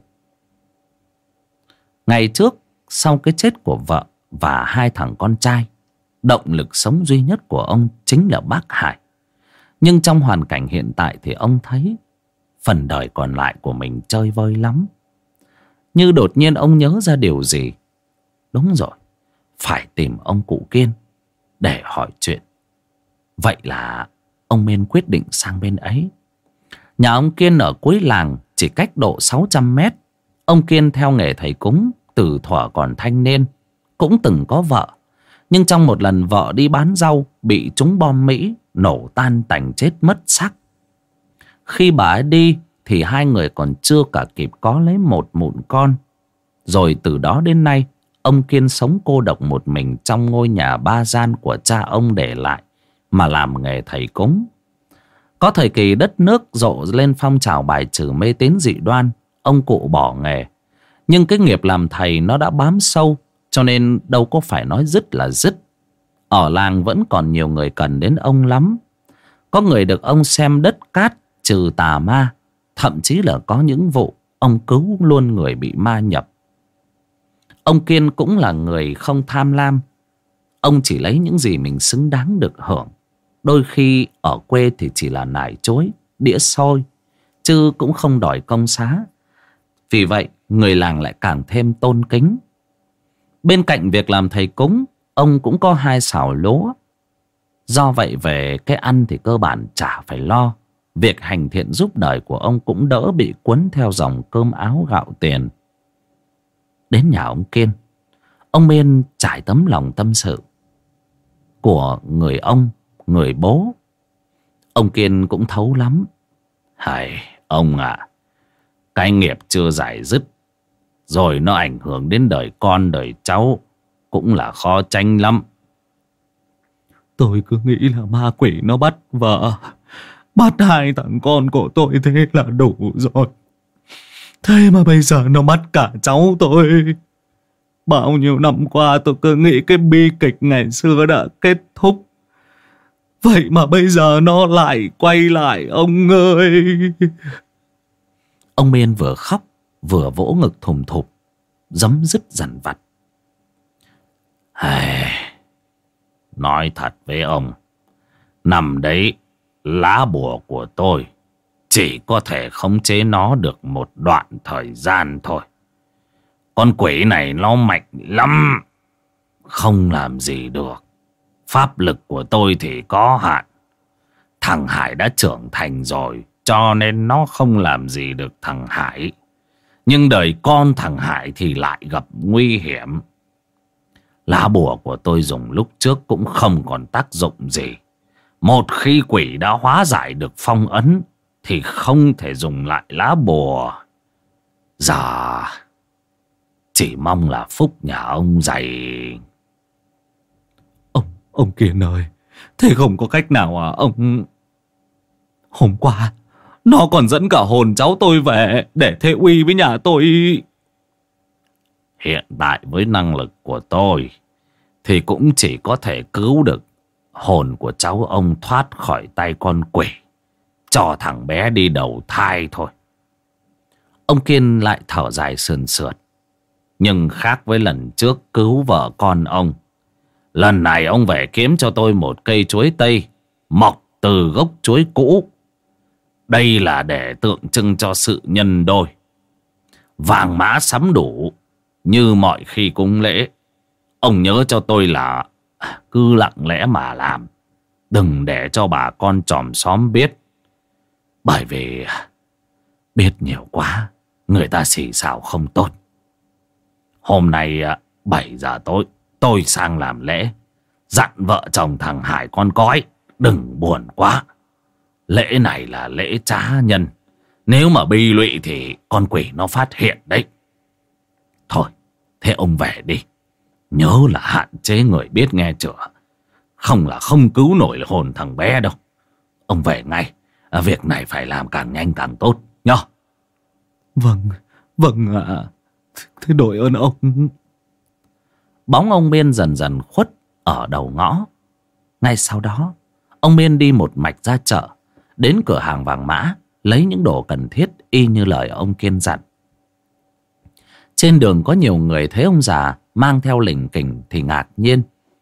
Ngày trước, sau cái chết của vợ và hai thằng con trai, Động lực sống duy nhất của ông chính là bác Hải. Nhưng trong hoàn cảnh hiện tại thì ông thấy phần đời còn lại của mình chơi vơi lắm. Như đột nhiên ông nhớ ra điều gì. Đúng rồi, phải tìm ông cụ Kiên để hỏi chuyện. Vậy là ông Miên quyết định sang bên ấy. Nhà ông Kiên ở cuối làng, chỉ cách độ sáu trăm mét. Ông Kiên theo nghề thầy cúng từ thuở còn thanh niên, cũng từng có vợ. Nhưng trong một lần vợ đi bán rau bị trúng bom Mỹ, nổ tan tành chết mất xác. Khi bà ấy đi thì hai người còn chưa cả kịp có lấy một mụn con. Rồi từ đó đến nay, ông Kiên sống cô độc một mình trong ngôi nhà ba gian của cha ông để lại, mà làm nghề thầy cúng. Có thời kỳ đất nước rộ lên phong trào bài trừ mê tín dị đoan, ông cụ bỏ nghề. Nhưng cái nghiệp làm thầy nó đã bám sâu, cho nên đâu có phải nói dứt là dứt. Ở làng vẫn còn nhiều người cần đến ông lắm. Có người được ông xem đất cát trừ tà ma. Thậm chí là có những vụ ông cứu luôn người bị ma nhập. Ông Kiên cũng là người không tham lam. Ông chỉ lấy những gì mình xứng đáng được hưởng. Đôi khi ở quê thì chỉ là nải chối, đĩa xôi, chứ cũng không đòi công xá. Vì vậy người làng lại càng thêm tôn kính. Bên cạnh việc làm thầy cúng, ông cũng có hai xào lúa. Do vậy về cái ăn thì cơ bản chả phải lo. Việc hành thiện giúp đời của ông cũng đỡ bị cuốn theo dòng cơm áo gạo tiền. Đến nhà ông Kiên, ông Miên trải tấm lòng tâm sự của người ông, người bố. Ông Kiên cũng thấu lắm. Hầy, ông à, cái nghiệp chưa giải dứt, rồi nó ảnh hưởng đến đời con đời cháu, cũng là khó tránh lắm. Tôi cứ nghĩ là ma quỷ nó bắt vợ, bắt hai thằng con của tôi, thế là đủ rồi. Thế mà bây giờ nó bắt cả cháu tôi. Bao nhiêu năm qua tôi cứ nghĩ cái bi kịch ngày xưa đã kết thúc. Vậy mà bây giờ nó lại quay lại ông ơi. Ông Miên vừa khóc vừa vỗ ngực thùng thụp, giấm dứt dằn vặt. Nói thật với ông, nằm đấy lá bùa của tôi chỉ có thể khống chế nó được một đoạn thời gian thôi. Con quỷ này nó mạnh lắm, không làm gì được. Pháp lực của tôi thì có hạn. Thằng Hải đã trưởng thành rồi, cho nên nó không làm gì được thằng Hải. Nhưng đời con thằng Hải thì lại gặp nguy hiểm. Lá bùa của tôi dùng lúc trước cũng không còn tác dụng gì. Một khi quỷ đã hóa giải được phong ấn thì không thể dùng lại lá bùa. Giờ chỉ mong là phúc nhà ông dày. Ông, ông Kiên ơi, thế không có cách nào à ông? Hôm qua nó còn dẫn cả hồn cháu tôi về để thề uy với nhà tôi. Hiện tại với năng lực của tôi thì cũng chỉ có thể cứu được hồn của cháu ông thoát khỏi tay con quỷ, cho thằng bé đi đầu thai thôi. Ông Kiên lại thở dài sườn sượt. Nhưng khác với lần trước cứu vợ con ông, lần này ông về kiếm cho tôi một cây chuối tây mọc từ gốc chuối cũ. Đây là để tượng trưng cho sự nhân đôi. Vàng mã sắm đủ như mọi khi cúng lễ. Ông nhớ cho tôi là cứ lặng lẽ mà làm, đừng để cho bà con chòm xóm biết. Bởi vì biết nhiều quá người ta xì xào không tốt. Hôm nay bảy giờ tối tôi sang làm lễ, dặn vợ chồng thằng Hải con cói đừng buồn quá. Lễ này là lễ trá nhân, nếu mà bi lụy thì con quỷ nó phát hiện đấy. Thôi thế ông về đi, nhớ là hạn chế người biết nghe chưa, không là không cứu nổi hồn thằng bé đâu. Ông về ngay, việc này phải làm càng nhanh càng tốt nhá. Vâng, vâng ạ. À. Thế đội ơn ông. Bóng ông Miên dần dần khuất ở đầu ngõ. Ngay sau đó ông Miên đi một mạch ra chợ, đến cửa hàng vàng mã lấy những đồ cần thiết y như lời ông Kiên dặn. Trên đường có nhiều người thấy ông già mang theo lỉnh kỉnh thì ngạc nhiên.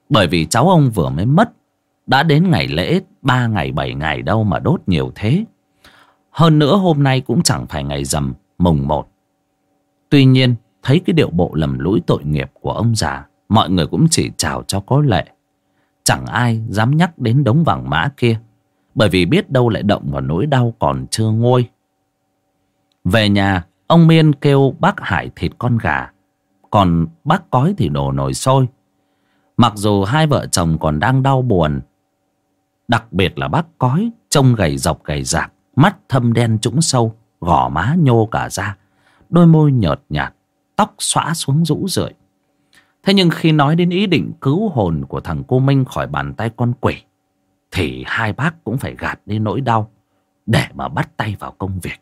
Bởi vì cháu ông vừa mới mất, đã đến ngày lễ ba ngày bảy ngày đâu mà đốt nhiều thế. Hơn nữa hôm nay cũng chẳng phải ngày rằm mùng một. Tuy nhiên thấy cái điệu bộ lầm lũi tội nghiệp của ông già, mọi người cũng chỉ chào cho có lệ. Chẳng ai dám nhắc đến đống vàng mã kia, bởi vì biết đâu lại động vào nỗi đau còn chưa nguôi. Về nhà, ông Miên kêu bác Hải thịt con gà, còn bác Cói thì đổ nồi sôi. Mặc dù hai vợ chồng còn đang đau buồn, đặc biệt là bác Cói trông gầy dọc gầy rạc, mắt thâm đen trũng sâu, gò má nhô cả ra, đôi môi nhợt nhạt, tóc xõa xuống rũ rượi. Thế nhưng khi nói đến ý định cứu hồn của thằng cô Minh khỏi bàn tay con quỷ, thì hai bác cũng phải gạt đi nỗi đau để mà bắt tay vào công việc.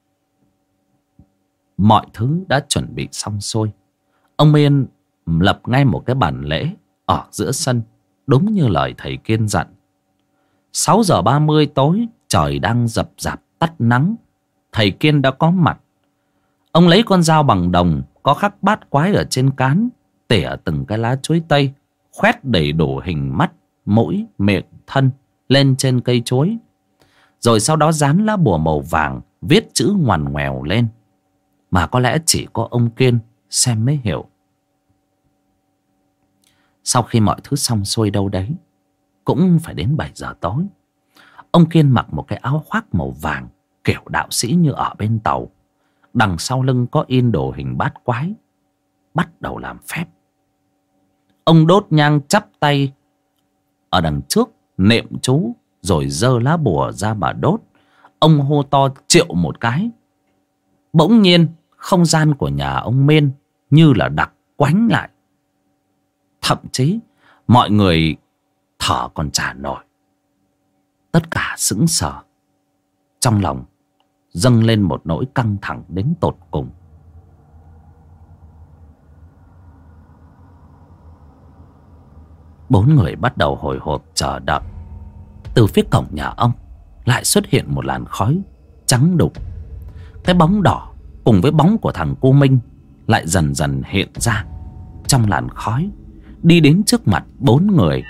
Mọi thứ đã chuẩn bị xong xuôi. Ông Miên lập ngay một cái bàn lễ ở giữa sân, đúng như lời thầy Kiên dặn. Sáu giờ ba mươi tối, trời đang dập dạp tắt nắng, thầy Kiên đã có mặt. Ông lấy con dao bằng đồng có khắc bát quái ở trên cán, tỉa từng cái lá chuối tây, khoét đầy đủ hình mắt, mũi, miệng, thân lên trên cây chuối. Rồi sau đó dán lá bùa màu vàng, viết chữ ngoằn ngoèo lên, mà có lẽ chỉ có ông Kiên xem mới hiểu. Sau khi mọi thứ xong xuôi đâu đấy, cũng phải đến bảy giờ tối. Ông Kiên mặc một cái áo khoác màu vàng kiểu đạo sĩ như ở bên tàu. Đằng sau lưng có in đồ hình bát quái, bắt đầu làm phép. Ông đốt nhang chắp tay ở đằng trước, niệm chú, rồi giơ lá bùa ra mà đốt. Ông hô to triệu một cái. Bỗng nhiên không gian của nhà ông Miên như là đặc quánh lại. Thậm chí mọi người thở còn chả nổi. Tất cả sững sờ, trong lòng dâng lên một nỗi căng thẳng đến tột cùng. Bốn người bắt đầu hồi hộp chờ đợi. Từ phía cổng nhà ông lại xuất hiện một làn khói trắng đục. Cái bóng đỏ cùng với bóng của thằng cô Minh lại dần dần hiện ra trong làn khói, đi đến trước mặt bốn người,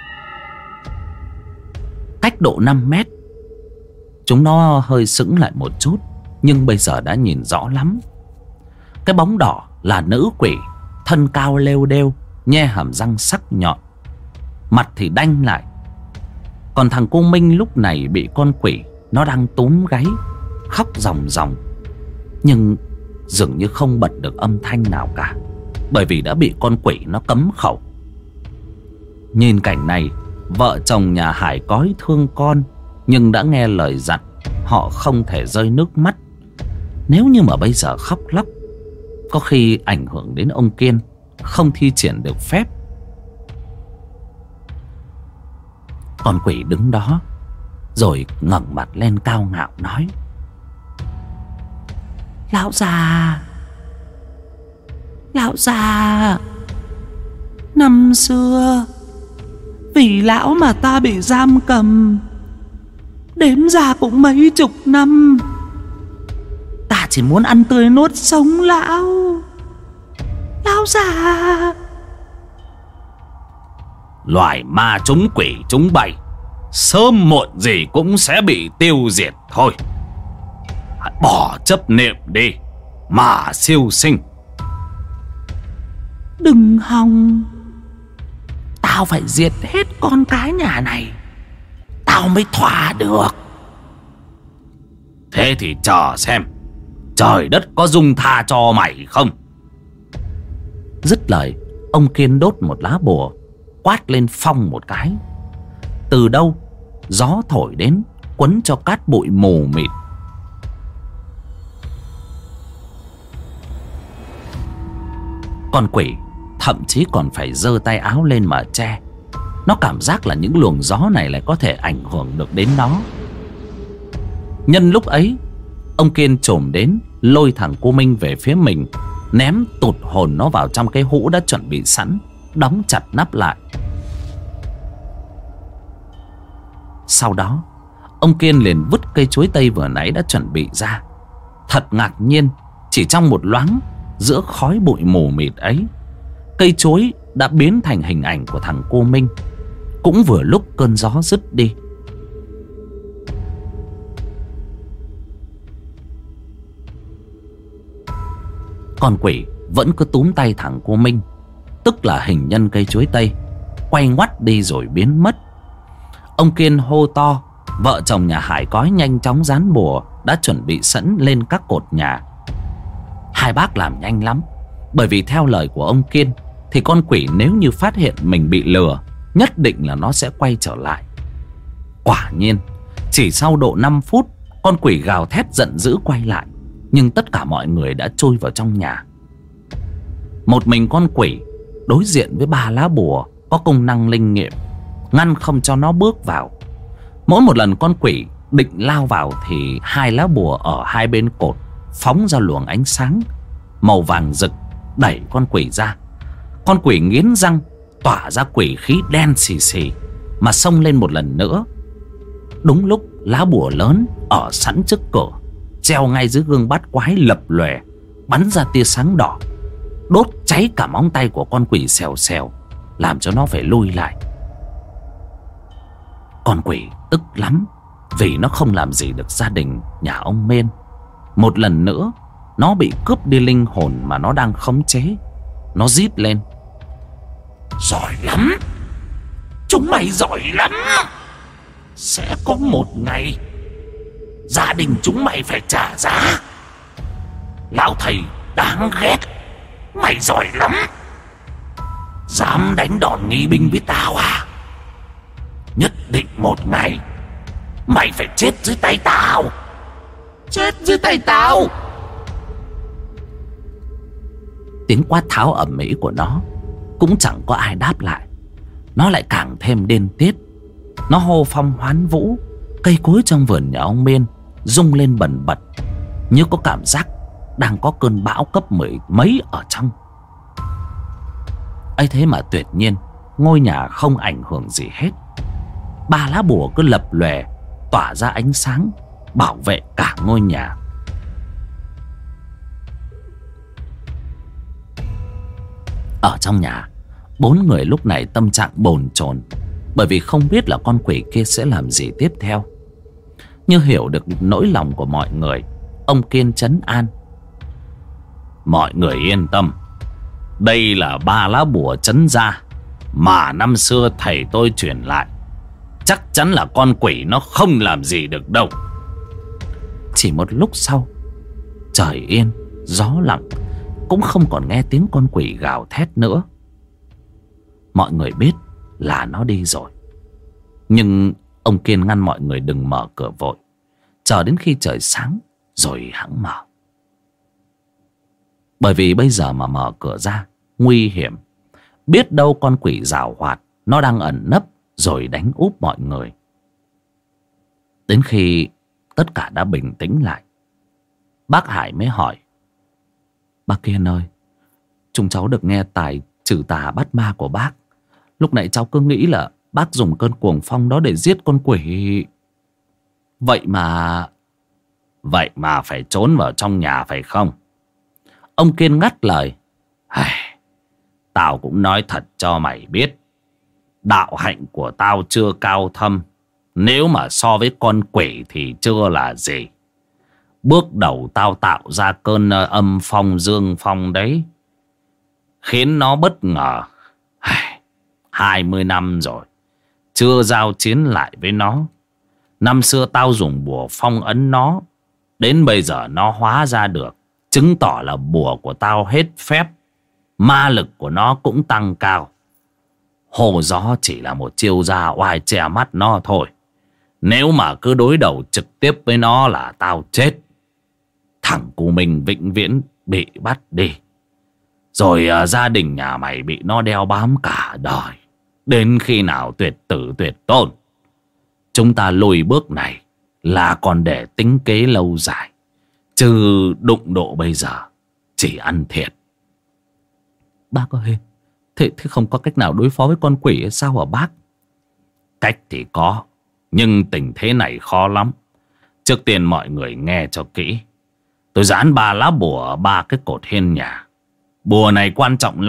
cách độ năm mét. Chúng nó hơi sững lại một chút, nhưng bây giờ đã nhìn rõ lắm. Cái bóng đỏ là nữ quỷ, thân cao lêu đêu, nhe hàm răng sắc nhọn, mặt thì đanh lại. Còn thằng cô Minh lúc này bị con quỷ nó đang túm gáy, khóc ròng ròng, nhưng dường như không bật được âm thanh nào cả, bởi vì đã bị con quỷ nó cấm khẩu. Nhìn cảnh này, vợ chồng nhà Hải Cói thương con, nhưng đã nghe lời dặn, họ không thể rơi nước mắt. Nếu như mà bây giờ khóc lóc, có khi ảnh hưởng đến ông Kiên, không thi triển được phép. Con quỷ đứng đó, rồi ngẩng mặt lên cao ngạo nói: Lão già, lão già, năm xưa vì lão mà ta bị giam cầm, đếm ra cũng mấy chục năm. Ta chỉ muốn ăn tươi nuốt sống lão. Lão già. Loài ma chúng quỷ chúng bầy, sớm muộn gì cũng sẽ bị tiêu diệt thôi. Hãy bỏ chấp niệm đi mà siêu sinh. Đừng hòng. Tao phải diệt hết con cái nhà này, tao mới thỏa được. Thế thì chờ xem trời đất có dung tha cho mày không. Dứt lời, ông Kiên đốt một lá bùa, quát lên phong một cái. Từ đâu gió thổi đến, quấn cho cát bụi mù mịt. Con quỷ thậm chí còn phải giơ tay áo lên mà che. Nó cảm giác là những luồng gió này lại có thể ảnh hưởng được đến nó. Nhân lúc ấy, ông Kiên chồm đến, lôi thằng cô Minh về phía mình, ném tụt hồn nó vào trong cái hũ đã chuẩn bị sẵn, đóng chặt nắp lại. Sau đó, ông Kiên liền vứt cây chuối tây vừa nãy đã chuẩn bị ra. Thật ngạc nhiên, chỉ trong một loáng, giữa khói bụi mù mịt ấy, cây chuối đã biến thành hình ảnh của thằng cô Minh. Cũng vừa lúc cơn gió dứt đi, con quỷ vẫn cứ túm tay thằng cô Minh, tức là hình nhân cây chuối tây, quay ngoắt đi rồi biến mất. Ông Kiên hô to. Vợ chồng nhà Hải Cói nhanh chóng dán bùa đã chuẩn bị sẵn lên các cột nhà. Hai bác làm nhanh lắm, bởi vì theo lời của ông Kiên thì con quỷ nếu như phát hiện mình bị lừa, nhất định là nó sẽ quay trở lại. Quả nhiên, chỉ sau độ năm phút, con quỷ gào thét giận dữ quay lại, nhưng tất cả mọi người đã chui vào trong nhà. Một mình con quỷ đối diện với ba lá bùa có công năng linh nghiệm, ngăn không cho nó bước vào. Mỗi một lần con quỷ định lao vào thì hai lá bùa ở hai bên cột phóng ra luồng ánh sáng màu vàng rực, đẩy con quỷ ra. Con quỷ nghiến răng, tỏa ra quỷ khí đen xì xì mà xông lên một lần nữa. Đúng lúc lá bùa lớn ở sẵn trước cửa, treo ngay dưới gương bát quái lập lòe, bắn ra tia sáng đỏ, đốt cháy cả móng tay của con quỷ xèo xèo, làm cho nó phải lui lại. Con quỷ tức lắm, vì nó không làm gì được gia đình nhà ông Mên. Một lần nữa nó bị cướp đi linh hồn mà nó đang khống chế. Nó rít lên: giỏi lắm, chúng mày giỏi lắm. Sẽ có một ngày gia đình chúng mày phải trả giá. Lão thầy đáng ghét, mày giỏi lắm. Dám đánh đòn nghi binh với tao à? Nhất định một ngày mày phải chết dưới tay tao. Chết dưới tay tao. Tiếng quát tháo ầm ĩ của nó cũng chẳng có ai đáp lại. Nó lại càng thêm điên tiết. Nó hô phong hoán vũ, cây cối trong vườn nhà ông Miên rung lên bần bật, như có cảm giác đang có cơn bão cấp mười mấy ở trong. ấy thế mà tuyệt nhiên ngôi nhà không ảnh hưởng gì hết. Ba lá bùa cứ lập lòe, tỏa ra ánh sáng bảo vệ cả ngôi nhà. Ở trong nhà, bốn người lúc này tâm trạng bồn chồn, bởi vì không biết là con quỷ kia sẽ làm gì tiếp theo. Như hiểu được nỗi lòng của mọi người, ông Kiên trấn an: mọi người yên tâm, đây là ba lá bùa trấn gia mà năm xưa thầy tôi truyền lại. Chắc chắn là con quỷ nó không làm gì được đâu. Chỉ một lúc sau, trời yên, gió lặng, cũng không còn nghe tiếng con quỷ gào thét nữa. Mọi người biết là nó đi rồi, nhưng ông Kiên ngăn mọi người đừng mở cửa vội, chờ đến khi trời sáng rồi hẵng mở. Bởi vì bây giờ mà mở cửa ra nguy hiểm. Biết đâu con quỷ giàu hoạt nó đang ẩn nấp rồi đánh úp mọi người. Đến khi tất cả đã bình tĩnh lại, bác Hải mới hỏi: bác Kiên ơi, chúng cháu được nghe tài trừ tà bắt ma của bác. Lúc nãy cháu cứ nghĩ là bác dùng cơn cuồng phong đó để giết con quỷ. Vậy mà... Vậy mà phải trốn vào trong nhà phải không? Ông Kiên ngắt lời: tao cũng nói thật cho mày biết, đạo hạnh của tao chưa cao thâm. Nếu mà so với con quỷ thì chưa là gì. Bước đầu tao tạo ra cơn âm phong dương phong đấy, khiến nó bất ngờ. Hai mươi năm rồi chưa giao chiến lại với nó. Năm xưa tao dùng bùa phong ấn nó, đến bây giờ nó hóa ra được, chứng tỏ là bùa của tao hết phép. Ma lực của nó cũng tăng cao. Hồ gió chỉ là một chiêu gia oai che mắt nó thôi. Nếu mà cứ đối đầu trực tiếp với nó là tao chết. Thằng cu Minh vĩnh viễn bị bắt đi, rồi à, gia đình nhà mày bị nó đeo bám cả đời, đến khi nào tuyệt tử tuyệt tôn. Chúng ta lùi bước này là còn để tính kế lâu dài, chứ đụng độ bây giờ chỉ ăn thiệt. Bác ơi, thế, thế không có cách nào đối phó với con quỷ sao hả bác? Cách thì có, nhưng tình thế này khó lắm. Trước tiên mọi người nghe cho kỹ. Tôi dán ba lá bùa ở ba cái cột hiên nhà. Bùa này quan trọng lắm,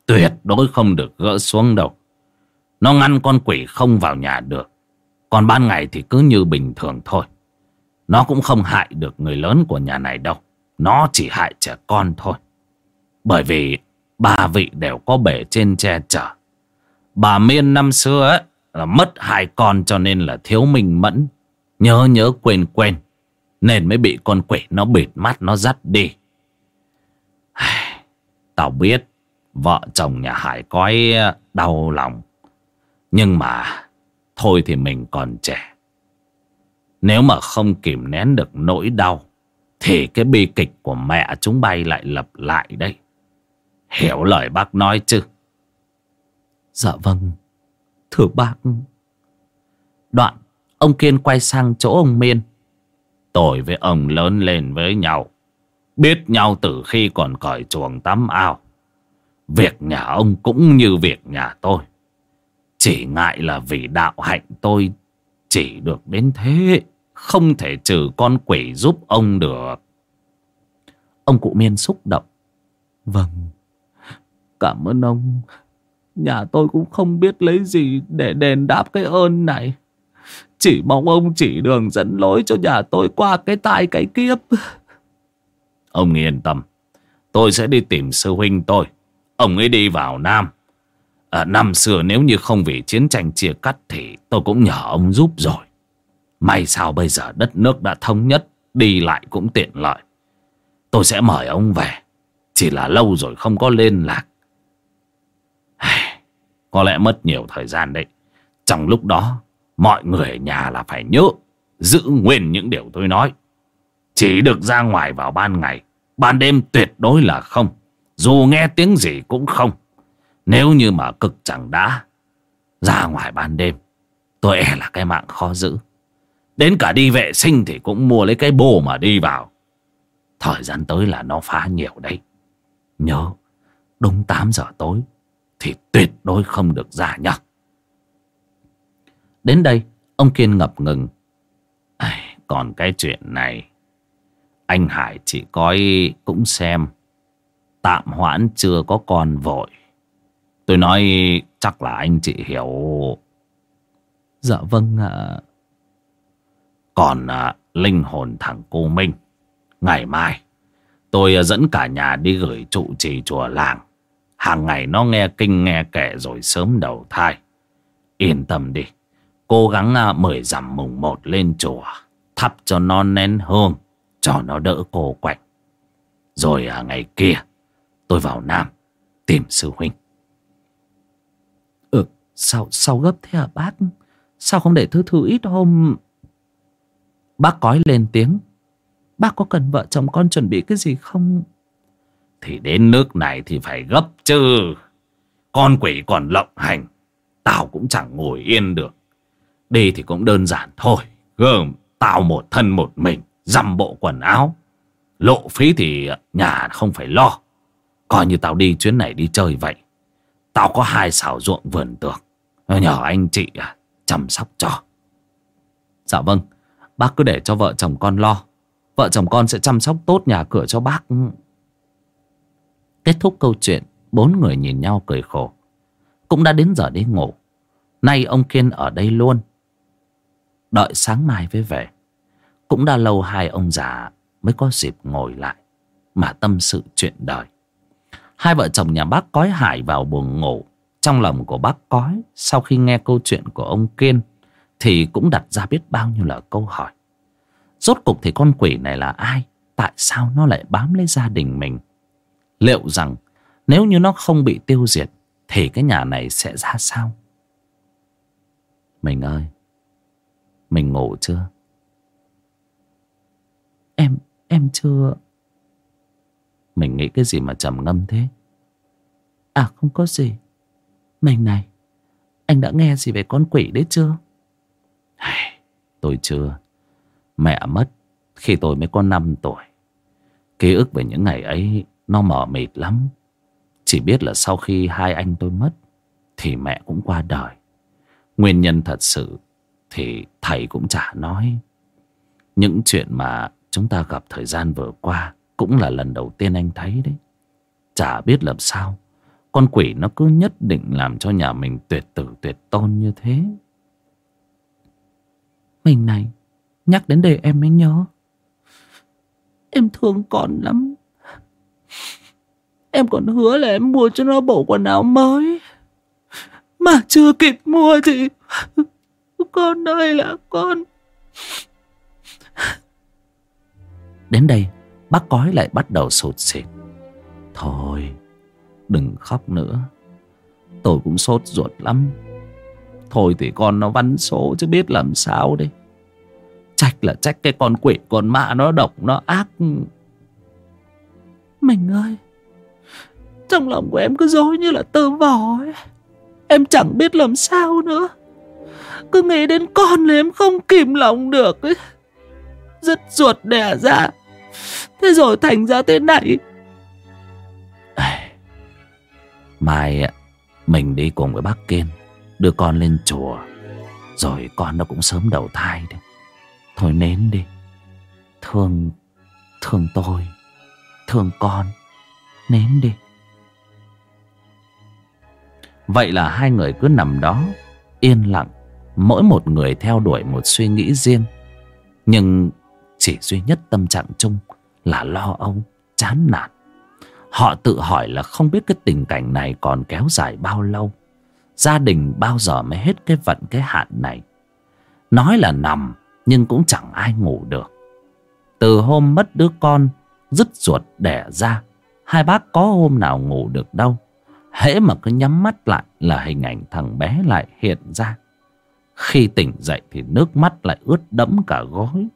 tuyệt đối không được gỡ xuống đâu. Nó ngăn con quỷ không vào nhà được. Còn ban ngày thì cứ như bình thường thôi. Nó cũng không hại được người lớn của nhà này đâu. Nó chỉ hại trẻ con thôi. Bởi vì ba vị đều có bề trên che chở. Bà Miên năm xưa ấy, là mất hai con cho nên là thiếu minh mẫn. Nhớ nhớ quên quên. Nên mới bị con quỷ nó bịt mắt nó dắt đi. Tao biết vợ chồng nhà Hải Cói đau lòng. Nhưng mà thôi thì mình còn trẻ. Nếu mà không kìm nén được nỗi đau thì cái bi kịch của mẹ chúng bay lại lặp lại đấy. Hiểu lời bác nói chứ? Dạ vâng, thưa bác. Đoạn ông Kiên quay sang chỗ ông Miên. Tôi với ông lớn lên với nhau, biết nhau từ khi còn cởi chuồng tắm ao. Việc nhà ông cũng như việc nhà tôi. Chỉ ngại là vì đạo hạnh tôi chỉ được đến thế, không thể trừ con quỷ giúp ông được. Ông cụ Miên xúc động. Vâng, cảm ơn ông. Nhà tôi cũng không biết lấy gì để đền đáp cái ơn này. Chỉ mong ông chỉ đường dẫn lối cho nhà tôi qua cái tai cái kiếp. Ông yên tâm, tôi sẽ đi tìm sư huynh tôi. Ông ấy đi vào Nam. À, năm xưa nếu như không vì chiến tranh chia cắt thì tôi cũng nhờ ông giúp rồi. May sao bây giờ đất nước đã thống nhất, đi lại cũng tiện lợi. Tôi sẽ mời ông về. Chỉ là lâu rồi không có liên lạc. Có lẽ mất nhiều thời gian đấy. Trong lúc đó mọi người ở nhà là phải nhớ giữ nguyên những điều tôi nói. Chỉ được ra ngoài vào ban ngày, ban đêm tuyệt đối là không. Dù nghe tiếng gì cũng không. Nếu như mà cực chẳng đã ra ngoài ban đêm, tôi e là cái mạng khó giữ. Đến cả đi vệ sinh thì cũng mua lấy cái bô mà đi vào. Thời gian tới là nó phá nhiều đấy. Nhớ đúng tám giờ tối thì tuyệt đối không được ra nhá. Đến đây ông Kiên ngập ngừng. À, còn cái chuyện này anh Hải chỉ coi cũng xem. Tạm hoãn chưa có con vội. Tôi nói chắc là anh chị hiểu. Dạ vâng ạ. À. Còn à, linh hồn thằng cô Minh, ngày mai tôi dẫn cả nhà đi gửi trụ trì chùa làng. Hàng ngày nó nghe kinh nghe kệ rồi sớm đầu thai. Yên tâm đi, cố gắng à, mười rằm mùng một lên chùa, thắp cho nó nén hương, cho nó đỡ cô quạnh. Rồi à, ngày kia tôi vào Nam tìm sư huynh. Ừ, sao, sao gấp thế hả bác? Sao không để thứ thứ ít hôm? Bác cói lên tiếng. Bác có cần vợ chồng con chuẩn bị cái gì không? Thì đến nước này thì phải gấp chứ. Con quỷ còn lộng hành, tao cũng chẳng ngồi yên được. Đi thì cũng đơn giản thôi. Gồm tao một thân một mình, dăm bộ quần áo. Lộ phí thì nhà không phải lo. Coi như tao đi chuyến này đi chơi vậy. Tao có hai xào ruộng vườn tược, nhờ anh chị chăm sóc cho. Dạ vâng, bác cứ để cho vợ chồng con lo. Vợ chồng con sẽ chăm sóc tốt nhà cửa cho bác. Kết thúc câu chuyện, bốn người nhìn nhau cười khổ. Cũng đã đến giờ đi ngủ. Nay ông Kiên ở đây luôn, đợi sáng mai mới về. Cũng đã lâu hai ông già mới có dịp ngồi lại mà tâm sự chuyện đời. Hai vợ chồng nhà bác Cói Hải vào buồng ngủ. Trong lòng của bác Cói sau khi nghe câu chuyện của ông Kiên thì cũng đặt ra biết bao nhiêu là câu hỏi. Rốt cục thì con quỷ này là ai? Tại sao nó lại bám lấy gia đình mình? Liệu rằng nếu như nó không bị tiêu diệt thì cái nhà này sẽ ra sao? Mình ơi, mình ngủ chưa? Em, em chưa. Mình nghĩ cái gì mà trầm ngâm thế? À không có gì. Mình này, anh đã nghe gì về con quỷ đấy chưa? Tôi chưa. Mẹ mất khi tôi mới có năm tuổi. Ký ức về những ngày ấy nó mờ mịt lắm. Chỉ biết là sau khi hai anh tôi mất thì mẹ cũng qua đời. Nguyên nhân thật sự thì thầy cũng chả nói. Những chuyện mà chúng ta gặp thời gian vừa qua cũng là lần đầu tiên anh thấy đấy. Chả biết làm sao con quỷ nó cứ nhất định làm cho nhà mình tuyệt tử tuyệt tôn như thế. Mình này, nhắc đến đây em mới nhớ. Em thương con lắm. Em còn hứa là em mua cho nó bộ quần áo mới, mà chưa kịp mua thì con ơi là con. Đến đây bác Cói lại bắt đầu sụt sịt. Thôi đừng khóc nữa, tôi cũng sốt ruột lắm. Thôi thì con nó văn số chứ biết làm sao đây. Trách là trách cái con quỷ con mạ nó độc nó ác. Mình ơi, trong lòng của em cứ dối như là tơ vò ấy. Em chẳng biết làm sao nữa. Cứ nghĩ đến con là em không kìm lòng được ấy. Dứt ruột đẻ ra, thế rồi thành ra thế này. Mai mình đi cùng với bác Kiên đưa con lên chùa, rồi con nó cũng sớm đầu thai đấy. Thôi nến đi. Thương Thương tôi, thương con, nến đi. Vậy là hai người cứ nằm đó yên lặng, mỗi một người theo đuổi một suy nghĩ riêng, nhưng chỉ duy nhất tâm trạng chung là lo âu, chán nản. Họ tự hỏi là không biết cái tình cảnh này còn kéo dài bao lâu, gia đình bao giờ mới hết cái vận cái hạn này. Nói là nằm nhưng cũng chẳng ai ngủ được. Từ hôm mất đứa con dứt ruột đẻ ra, hai bác có hôm nào ngủ được đâu. Hễ mà cứ nhắm mắt lại là hình ảnh thằng bé lại hiện ra. Khi tỉnh dậy thì nước mắt lại ướt đẫm cả gối.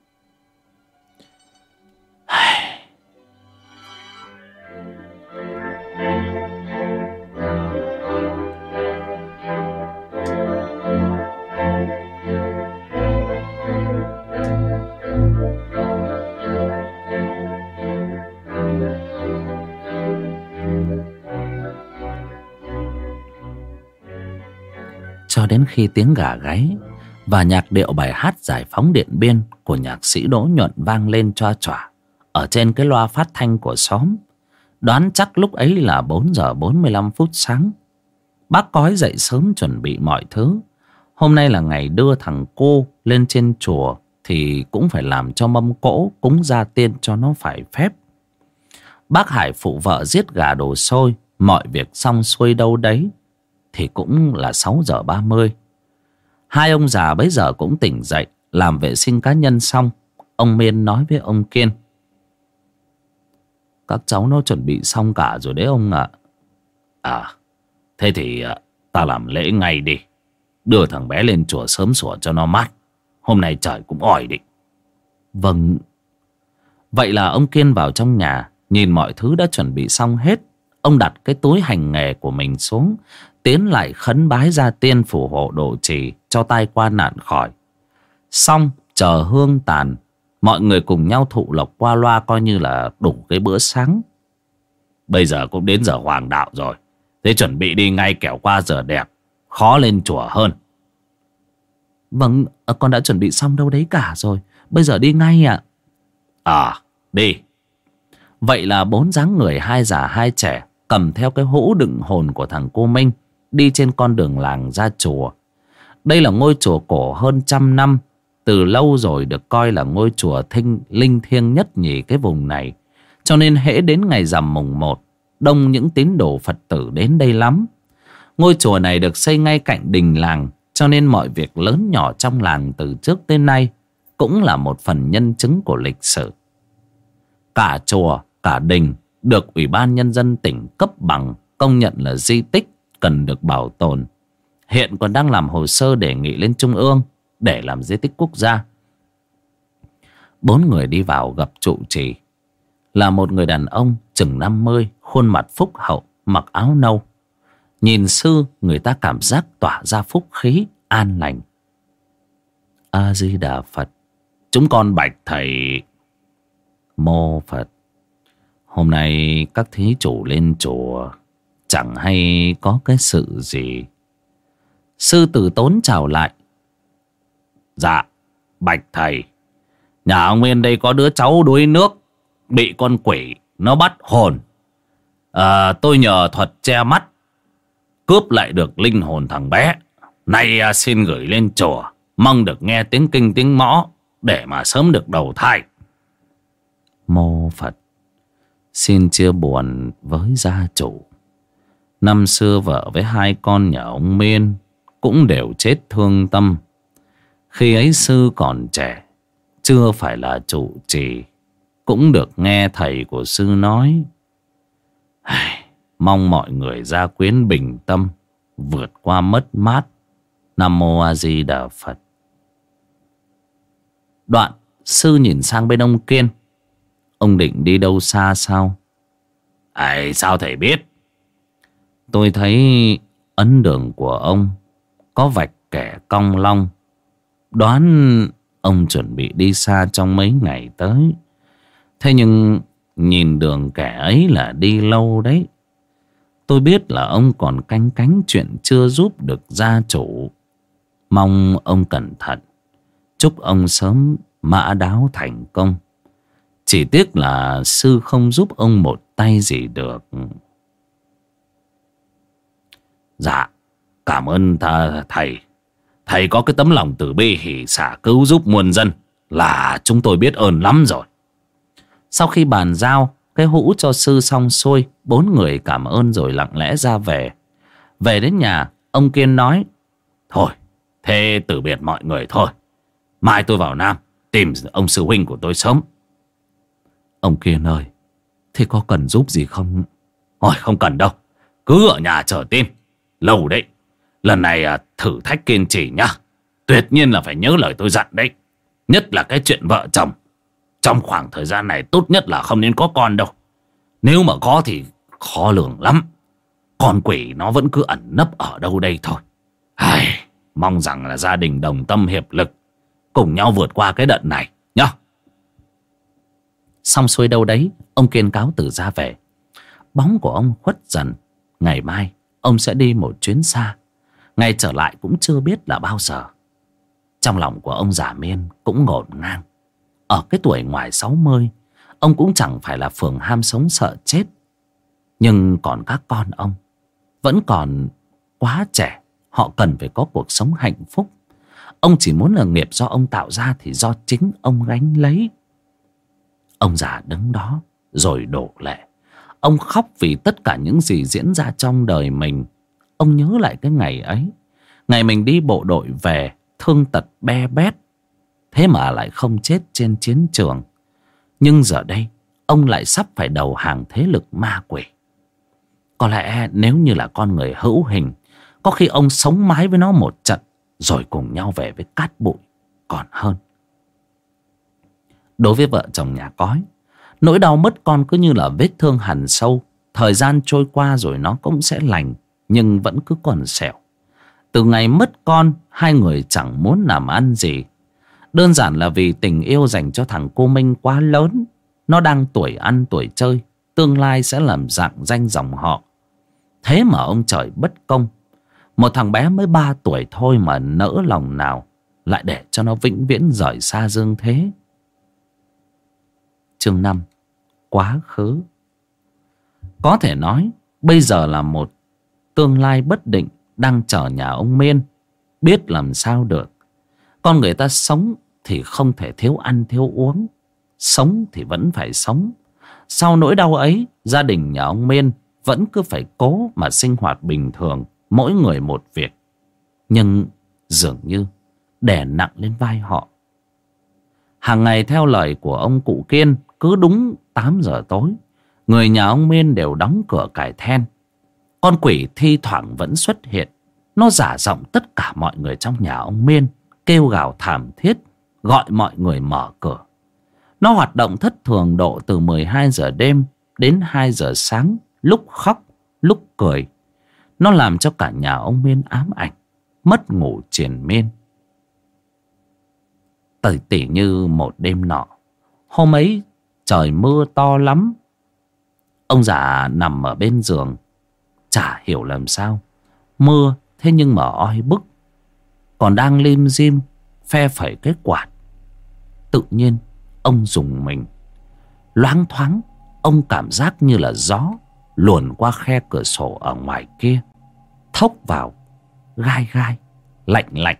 Cho đến khi tiếng gà gáy và nhạc điệu bài hát giải phóng Điện Biên của nhạc sĩ Đỗ Nhuận vang lên choa choa ở trên cái loa phát thanh của xóm, đoán chắc lúc ấy là bốn giờ bốn mươi lăm phút sáng. Bác Cói dậy sớm chuẩn bị mọi thứ. Hôm nay là ngày đưa thằng cô lên trên chùa thì cũng phải làm cho mâm cỗ cúng gia tiên cho nó phải phép. Bác Hải phụ vợ giết gà đồ xôi, mọi việc xong xuôi đâu đấy thì cũng là sáu giờ ba mươi. Hai ông già bấy giờ cũng tỉnh dậy, làm vệ sinh cá nhân xong. Ông Miên nói với ông Kiên: các cháu nó chuẩn bị xong cả rồi đấy ông ạ. À. à Thế thì ta làm lễ ngay đi, đưa thằng bé lên chùa sớm sủa cho nó mát. Hôm nay trời cũng oi đi. Vâng. Vậy là ông Kiên vào trong nhà, nhìn mọi thứ đã chuẩn bị xong hết. Ông đặt cái túi hành nghề của mình xuống, tiến lại khấn bái gia tiên phù hộ độ trì cho tai qua nạn khỏi. Xong chờ hương tàn, mọi người cùng nhau thụ lộc qua loa, coi như là đủ cái bữa sáng. Bây giờ cũng đến giờ hoàng đạo rồi, thế chuẩn bị đi ngay kẻo qua giờ đẹp, khó lên chùa hơn. Vâng, con đã chuẩn bị xong đâu đấy cả rồi, bây giờ đi ngay ạ. À. à đi. Vậy là bốn dáng người, hai già hai trẻ, cầm theo cái hũ đựng hồn của thằng cô Minh, đi trên con đường làng ra chùa. Đây là ngôi chùa cổ hơn trăm năm, từ lâu rồi được coi là ngôi chùa thinh linh thiêng nhất nhì cái vùng này. Cho nên hễ đến ngày rằm mùng một, đông những tín đồ Phật tử đến đây lắm. Ngôi chùa này được xây ngay cạnh đình làng, cho nên mọi việc lớn nhỏ trong làng từ trước tới nay cũng là một phần nhân chứng của lịch sử. Cả chùa, cả đình được Ủy ban Nhân dân tỉnh cấp bằng, công nhận là di tích cần được bảo tồn. Hiện còn đang làm hồ sơ đề nghị lên Trung ương để làm di tích quốc gia. Bốn người đi vào gặp trụ trì là một người đàn ông chừng năm mươi, khuôn mặt phúc hậu, mặc áo nâu. Nhìn sư, người ta cảm giác tỏa ra phúc khí an lành. A Di Đà Phật. Chúng con bạch thầy. Mô Phật. Hôm nay các thí chủ lên chùa chẳng hay có cái sự gì. Sư tử tốn chào lại. Dạ bạch thầy, nhà ông Nguyên đây có đứa cháu đuối nước, bị con quỷ nó bắt hồn. à, Tôi nhờ thuật che mắt cướp lại được linh hồn thằng bé. Nay à, xin gửi lên chùa, mong được nghe tiếng kinh tiếng mõ để mà sớm được đầu thai. Mô Phật. Xin chia buồn với gia chủ. Năm xưa vợ với hai con nhà ông Miên cũng đều chết thương tâm. Khi ấy sư còn trẻ, chưa phải là trụ trì, cũng được nghe thầy của sư nói. Mong mọi người gia quyến bình tâm, vượt qua mất mát. Nam Mô A Di Đà Phật. Đoạn sư nhìn sang bên ông Kiên. Ông định đi đâu xa sao? Ai, sao thầy biết? Tôi thấy ấn đường của ông có vạch kẻ cong long. Đoán ông chuẩn bị đi xa trong mấy ngày tới. Thế nhưng nhìn đường kẻ ấy là đi lâu đấy. Tôi biết là ông còn canh cánh chuyện chưa giúp được gia chủ. Mong ông cẩn thận. Chúc ông sớm mã đáo thành công. Chỉ tiếc là sư không giúp ông một tay gì được. Dạ, cảm ơn th thầy. Thầy có cái tấm lòng từ bi hỷ xả cứu giúp muôn dân là chúng tôi biết ơn lắm rồi. Sau khi bàn giao cái hũ cho sư xong xuôi, bốn người cảm ơn rồi lặng lẽ ra về. Về đến nhà, ông Kiên nói: Thôi, thế từ biệt mọi người thôi. Mai tôi vào Nam tìm ông sư huynh của tôi sớm. Ông Kiên ơi, thế có cần giúp gì không? Ôi, không cần đâu. Cứ ở nhà chờ tin. Lâu đấy. Lần này à, thử thách kiên trì nhá. Tuyệt nhiên là phải nhớ lời tôi dặn đấy. Nhất là cái chuyện vợ chồng. Trong khoảng thời gian này tốt nhất là không nên có con đâu. Nếu mà có thì khó lường lắm. Con quỷ nó vẫn cứ ẩn nấp ở đâu đây thôi. Ai, mong rằng là gia đình đồng tâm hiệp lực, cùng nhau vượt qua cái đợt này nhá. Xong xuôi đâu đấy, ông Kiên cáo từ ra về. Bóng của ông khuất dần. Ngày mai ông sẽ đi một chuyến xa. Ngày trở lại cũng chưa biết là bao giờ. Trong lòng của ông già Miên cũng ngổn ngang. Ở cái tuổi ngoài sáu mươi, ông cũng chẳng phải là phường ham sống sợ chết. Nhưng còn các con ông vẫn còn quá trẻ. Họ cần phải có cuộc sống hạnh phúc. Ông chỉ muốn là nghiệp do ông tạo ra thì do chính ông gánh lấy. Ông già đứng đó rồi đổ lệ. Ông khóc vì tất cả những gì diễn ra trong đời mình. Ông nhớ lại cái ngày ấy. Ngày mình đi bộ đội về, thương tật be bét. Thế mà lại không chết trên chiến trường. Nhưng giờ đây, ông lại sắp phải đầu hàng thế lực ma quỷ. Có lẽ nếu như là con người hữu hình, có khi ông sống mái với nó một trận, rồi cùng nhau về với cát bụi còn hơn. Đối với vợ chồng nhà cói, nỗi đau mất con cứ như là vết thương hằn sâu. Thời gian trôi qua rồi nó cũng sẽ lành, nhưng vẫn cứ còn sẹo. Từ ngày mất con, hai người chẳng muốn làm ăn gì. Đơn giản là vì tình yêu dành cho thằng cô Minh quá lớn. Nó đang tuổi ăn tuổi chơi, tương lai sẽ làm rạng danh dòng họ. Thế mà ông trời bất công. Một thằng bé mới ba tuổi thôi mà nỡ lòng nào lại để cho nó vĩnh viễn rời xa dương thế. Chương năm. Quá khứ. Có thể nói bây giờ là một tương lai bất định đang chờ nhà ông Miên. Biết làm sao được. Con người ta sống thì không thể thiếu ăn thiếu uống. Sống thì vẫn phải sống. Sau nỗi đau ấy, gia đình nhà ông Miên vẫn cứ phải cố mà sinh hoạt bình thường, mỗi người một việc. Nhưng dường như đè nặng lên vai họ. Hàng ngày theo lời của ông cụ Kiên, cứ đúng tám giờ tối, người nhà ông Miên đều đóng cửa cài then. Con quỷ thi thoảng vẫn xuất hiện. Nó giả giọng tất cả mọi người trong nhà ông Miên, kêu gào thảm thiết, gọi mọi người mở cửa. Nó hoạt động thất thường độ từ mười hai giờ đêm đến hai giờ sáng, lúc khóc, lúc cười. Nó làm cho cả nhà ông Miên ám ảnh, mất ngủ triền miên. Tỉ tỉ như một đêm nọ, hôm ấy trời mưa to lắm. Ông già nằm ở bên giường, chả hiểu làm sao. Mưa thế nhưng mà oi bức, còn đang lim dim phe phẩy cái quạt. Tự nhiên ông rùng mình. Loáng thoáng ông cảm giác như là gió luồn qua khe cửa sổ ở ngoài kia. thốc vào, gai gai, lạnh lạnh.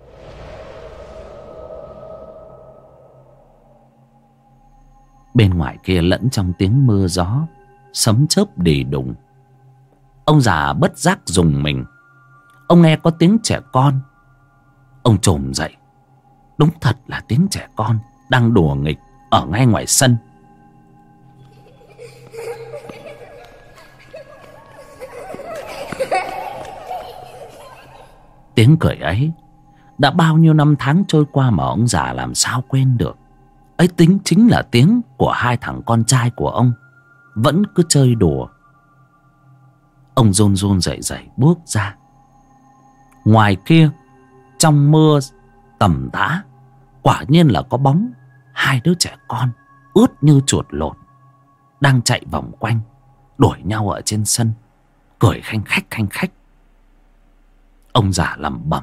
Bên ngoài kia lẫn trong tiếng mưa gió, sấm chớp đì đùng, ông già bất giác rùng mình. Ông nghe có tiếng trẻ con. Ông chồm dậy. Đúng thật là tiếng trẻ con đang đùa nghịch ở ngay ngoài sân. Tiếng cười ấy đã bao nhiêu năm tháng trôi qua mà ông già làm sao quên được. Ấy tính chính là tiếng của hai thằng con trai của ông vẫn cứ chơi đùa. Ông run run rẩy rẩy bước ra. Ngoài kia, trong mưa tầm tã, quả nhiên là có bóng hai đứa trẻ con ướt như chuột lột đang chạy vòng quanh, đuổi nhau ở trên sân, cười khanh khách khanh khách. Ông già lẩm bẩm: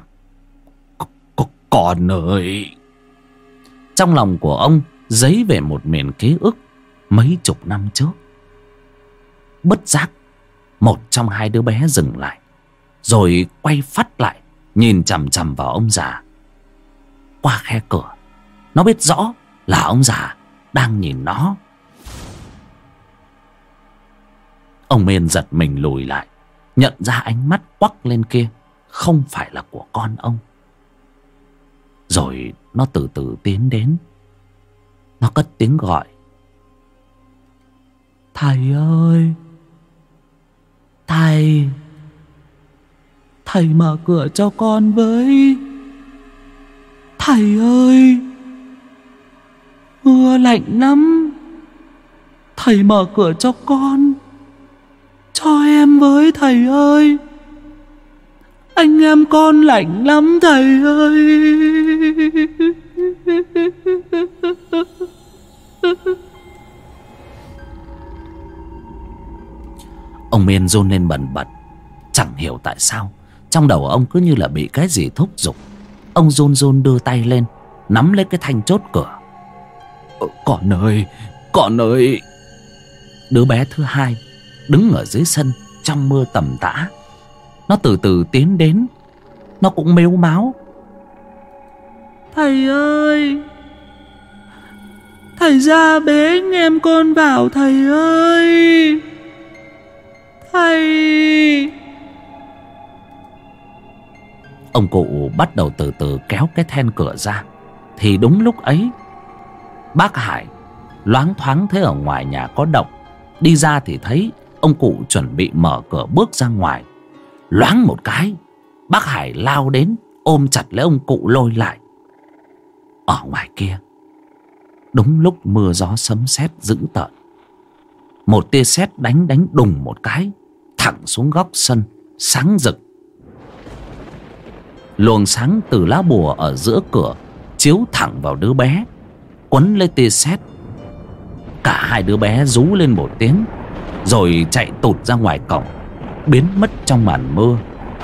"Con ơi!" Trong lòng của ông dấy về một miền ký ức mấy chục năm trước. Bất giác, một trong hai đứa bé dừng lại, rồi quay phắt lại nhìn chằm chằm vào ông già. Qua khe cửa, nó biết rõ là ông già đang nhìn nó. Ông Miên giật mình lùi lại, nhận ra ánh mắt quắc lên kia không phải là của con ông. Rồi nó từ từ tiến đến. Nó cất tiếng gọi: "Thầy ơi! Thầy! Thầy mở cửa cho con với! Thầy ơi! Mưa lạnh lắm! Thầy mở cửa cho con! Cho em với thầy ơi! Anh em con lạnh lắm thầy ơi!" Ông Miên run lên bần bật. Chẳng hiểu tại sao trong đầu ông cứ như là bị cái gì thúc giục. Ông run run đưa tay lên, nắm lấy cái thanh chốt cửa. "Con ơi! Con ơi!" Đứa bé thứ hai đứng ở dưới sân trong mưa tầm tã. Nó từ từ tiến đến. Nó cũng mếu máo: "Thầy ơi! Thầy ra bế anh em con vào thầy ơi! Thầy!" Ông cụ bắt đầu từ từ kéo cái then cửa ra. Thì đúng lúc ấy, bác Hải loáng thoáng thấy ở ngoài nhà có động. Đi ra thì thấy ông cụ chuẩn bị mở cửa bước ra ngoài. Loáng một cái, bác Hải lao đến ôm chặt lấy ông cụ lôi lại. Ở ngoài kia, đúng lúc mưa gió sấm sét dữ tợn, một tia sét đánh đánh đùng một cái thẳng xuống góc sân, sáng rực. Luồng sáng từ lá bùa ở giữa cửa chiếu thẳng vào đứa bé, quấn lấy tia sét. Cả hai đứa bé rú lên một tiếng, rồi chạy tụt ra ngoài cổng, biến mất trong màn mưa.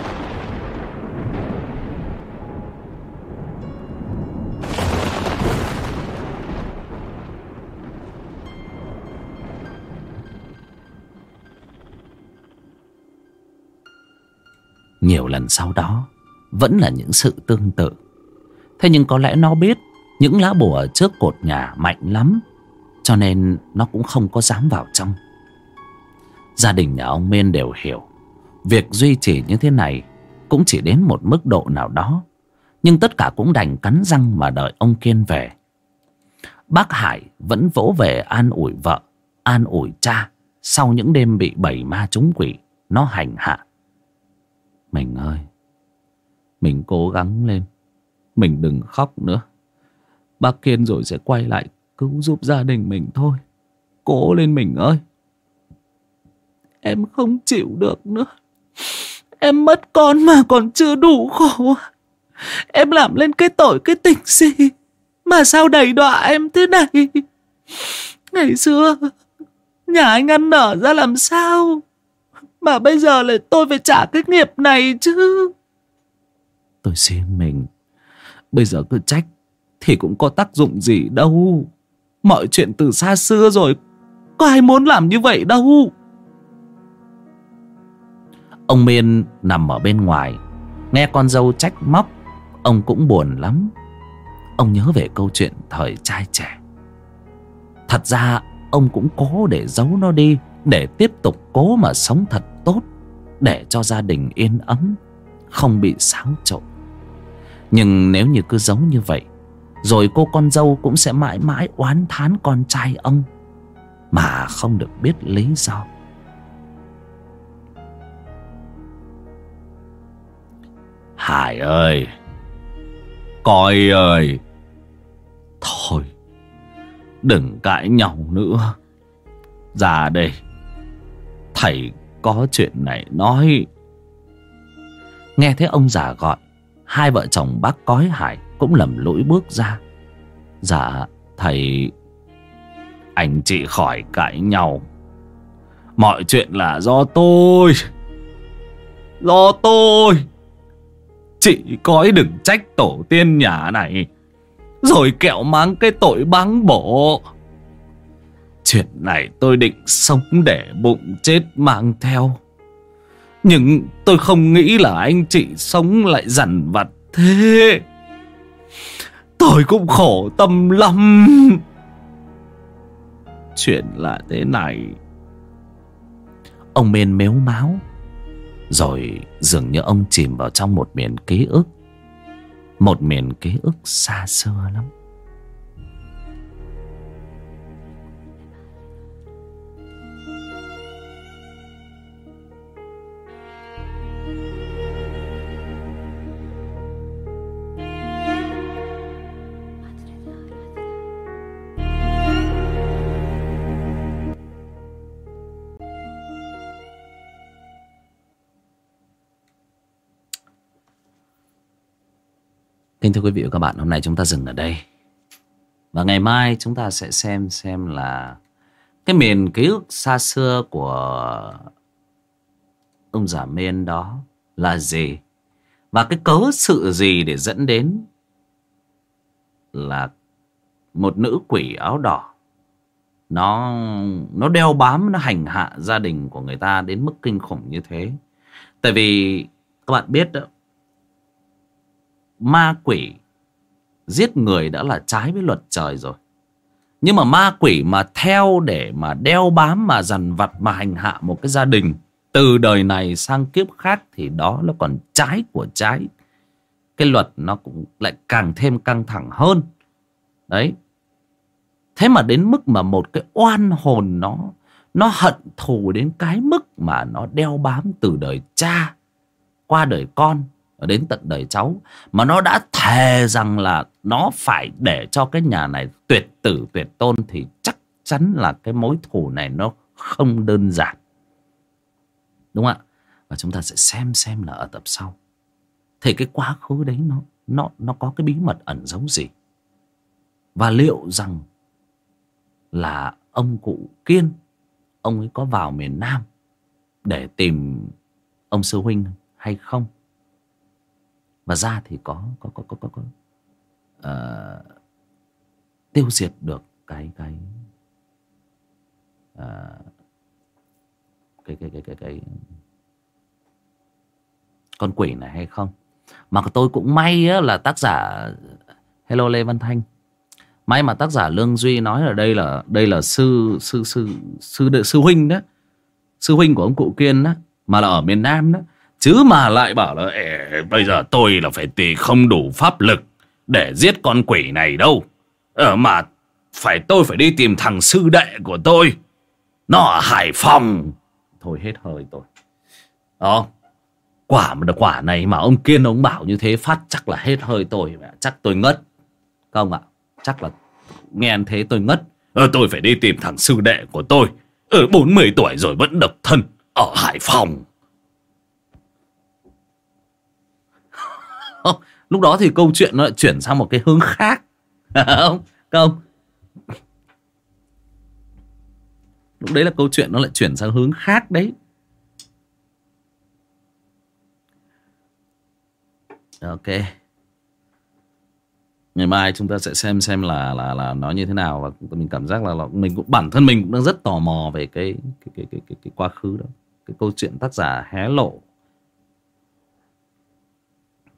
Nhiều lần sau đó vẫn là những sự tương tự. Thế nhưng có lẽ nó biết những lá bùa ở trước cột nhà mạnh lắm, cho nên nó cũng không có dám vào trong. Gia đình nhà ông Miên đều hiểu việc duy trì như thế này cũng chỉ đến một mức độ nào đó, nhưng tất cả cũng đành cắn răng mà đợi ông Kiên về. Bác Hải vẫn vỗ về an ủi vợ, an ủi cha sau những đêm bị bầy ma trúng quỷ nó hành hạ. "Mình ơi, mình cố gắng lên, mình đừng khóc nữa. Bác Kiên rồi sẽ quay lại cứu giúp gia đình mình thôi. Cố lên mình ơi." "Em không chịu được nữa. Em mất con mà còn chưa đủ khổ. Em làm lên cái tội cái tình gì mà sao đầy đọa em thế này? Ngày xưa nhà anh ăn nở ra làm sao, mà bây giờ lại tôi phải trả cái nghiệp này chứ." "Tôi xin mình, bây giờ cứ trách thì cũng có tác dụng gì đâu. Mọi chuyện từ xa xưa rồi, có ai muốn làm như vậy đâu." Ông Miên nằm ở bên ngoài, nghe con dâu trách móc, ông cũng buồn lắm. Ông nhớ về câu chuyện thời trai trẻ. Thật ra ông cũng cố để giấu nó đi, để tiếp tục cố mà sống thật tốt, để cho gia đình yên ấm, không bị xáo trộn. Nhưng nếu như cứ giấu như vậy, rồi cô con dâu cũng sẽ mãi mãi oán thán con trai ông mà không được biết lý do. Hải ơi, Coi ơi, thôi đừng cãi nhau nữa. Ra đây, thầy có chuyện này nói. Nghe thấy ông già gọi, hai vợ chồng bác Cói Hải cũng lầm lũi bước ra. Dạ thầy. Anh chị khỏi cãi nhau. Mọi chuyện là do tôi. Do tôi. Chị Cói đừng trách tổ tiên nhà này, rồi kẹo mang cái tội báng bổ. Chuyện này tôi định sống để bụng chết mang theo, nhưng tôi không nghĩ là anh chị sống lại dằn vặt thế. Tôi cũng khổ tâm lắm. Chuyện là thế này. Ông Miên mếu máo, rồi dường như ông chìm vào trong một miền ký ức. Một miền ký ức xa xưa lắm. Kính thưa quý vị và các bạn, hôm nay chúng ta dừng ở đây. Và ngày mai chúng ta sẽ xem xem là cái miền ký ức xa xưa của ông già Miên đó là gì, và cái cớ sự gì để dẫn đến là một nữ quỷ áo đỏ nó nó đeo bám, nó hành hạ gia đình của người ta đến mức kinh khủng như thế. Tại vì các bạn biết đó, ma quỷ giết người đã là trái với luật trời rồi. Nhưng mà ma quỷ mà theo để mà đeo bám, mà dằn vặt, mà hành hạ một cái gia đình từ đời này sang kiếp khác, thì đó nó còn trái của trái. Cái luật nó cũng lại càng thêm căng thẳng hơn. Đấy. Thế mà đến mức mà một cái oan hồn nó Nó hận thù đến cái mức mà nó đeo bám từ đời cha qua đời con, đến tận đời cháu. Mà nó đã thề rằng là nó phải để cho cái nhà này tuyệt tử tuyệt tôn, thì chắc chắn là cái mối thù này nó không đơn giản. Đúng không ạ? Và chúng ta sẽ xem xem là ở tập sau thì cái quá khứ đấy nó nó nó có cái bí mật ẩn giấu gì, và liệu rằng là ông cụ Kiên, ông ấy có vào miền Nam để tìm ông sư huynh hay không, và ra thì có có có có có, có uh, tiêu diệt được cái cái uh, cái cái cái cái cái con quỷ này hay không. Mà tôi cũng may á, là tác giả hello Lê Văn Thanh, may mà tác giả Lương Duy nói ở đây là đây là sư sư sư sư sư, sư huynh đó, sư huynh của ông cụ Kiên đó, mà là ở miền Nam đó, chứ mà lại bảo là bây giờ tôi là phải tì không đủ pháp lực để giết con quỷ này đâu, ờ, mà phải tôi phải đi tìm thằng sư đệ của tôi, nó ở Hải Phòng. Thôi hết hơi tôi đó. Quả mà quả này mà ông Kiên ông bảo như thế phát chắc là hết hơi tôi, chắc tôi ngất. Không ạ, chắc là nghe anh thế tôi ngất. Ờ, tôi phải đi tìm thằng sư đệ của tôi, ở bốn mươi tuổi rồi vẫn độc thân ở Hải Phòng. Lúc đó thì câu chuyện nó lại chuyển sang một cái hướng khác. Không? Không? Lúc đấy là câu chuyện nó lại chuyển sang hướng khác đấy. Ok. Ngày mai chúng ta sẽ xem xem là là là nó như thế nào, và mình cảm giác là, là mình cũng bản thân mình cũng đang rất tò mò về cái cái cái cái cái, cái quá khứ đó, cái câu chuyện tác giả hé lộ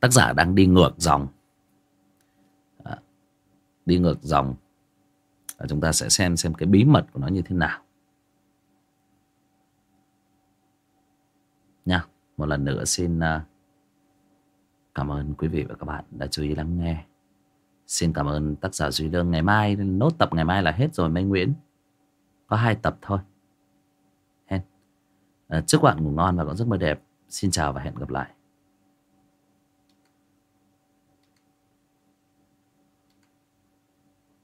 Tác giả đang đi ngược dòng. À, đi ngược dòng. Và chúng ta sẽ xem xem cái bí mật của nó như thế nào nha. Một lần nữa xin uh, cảm ơn quý vị và các bạn đã chú ý lắng nghe. Xin cảm ơn tác giả Duy Lương. Ngày mai, nốt tập ngày mai là hết rồi Minh Nguyễn. Có hai tập thôi. À, chúc bạn ngủ ngon và có giấc mơ đẹp. Xin chào và hẹn gặp lại.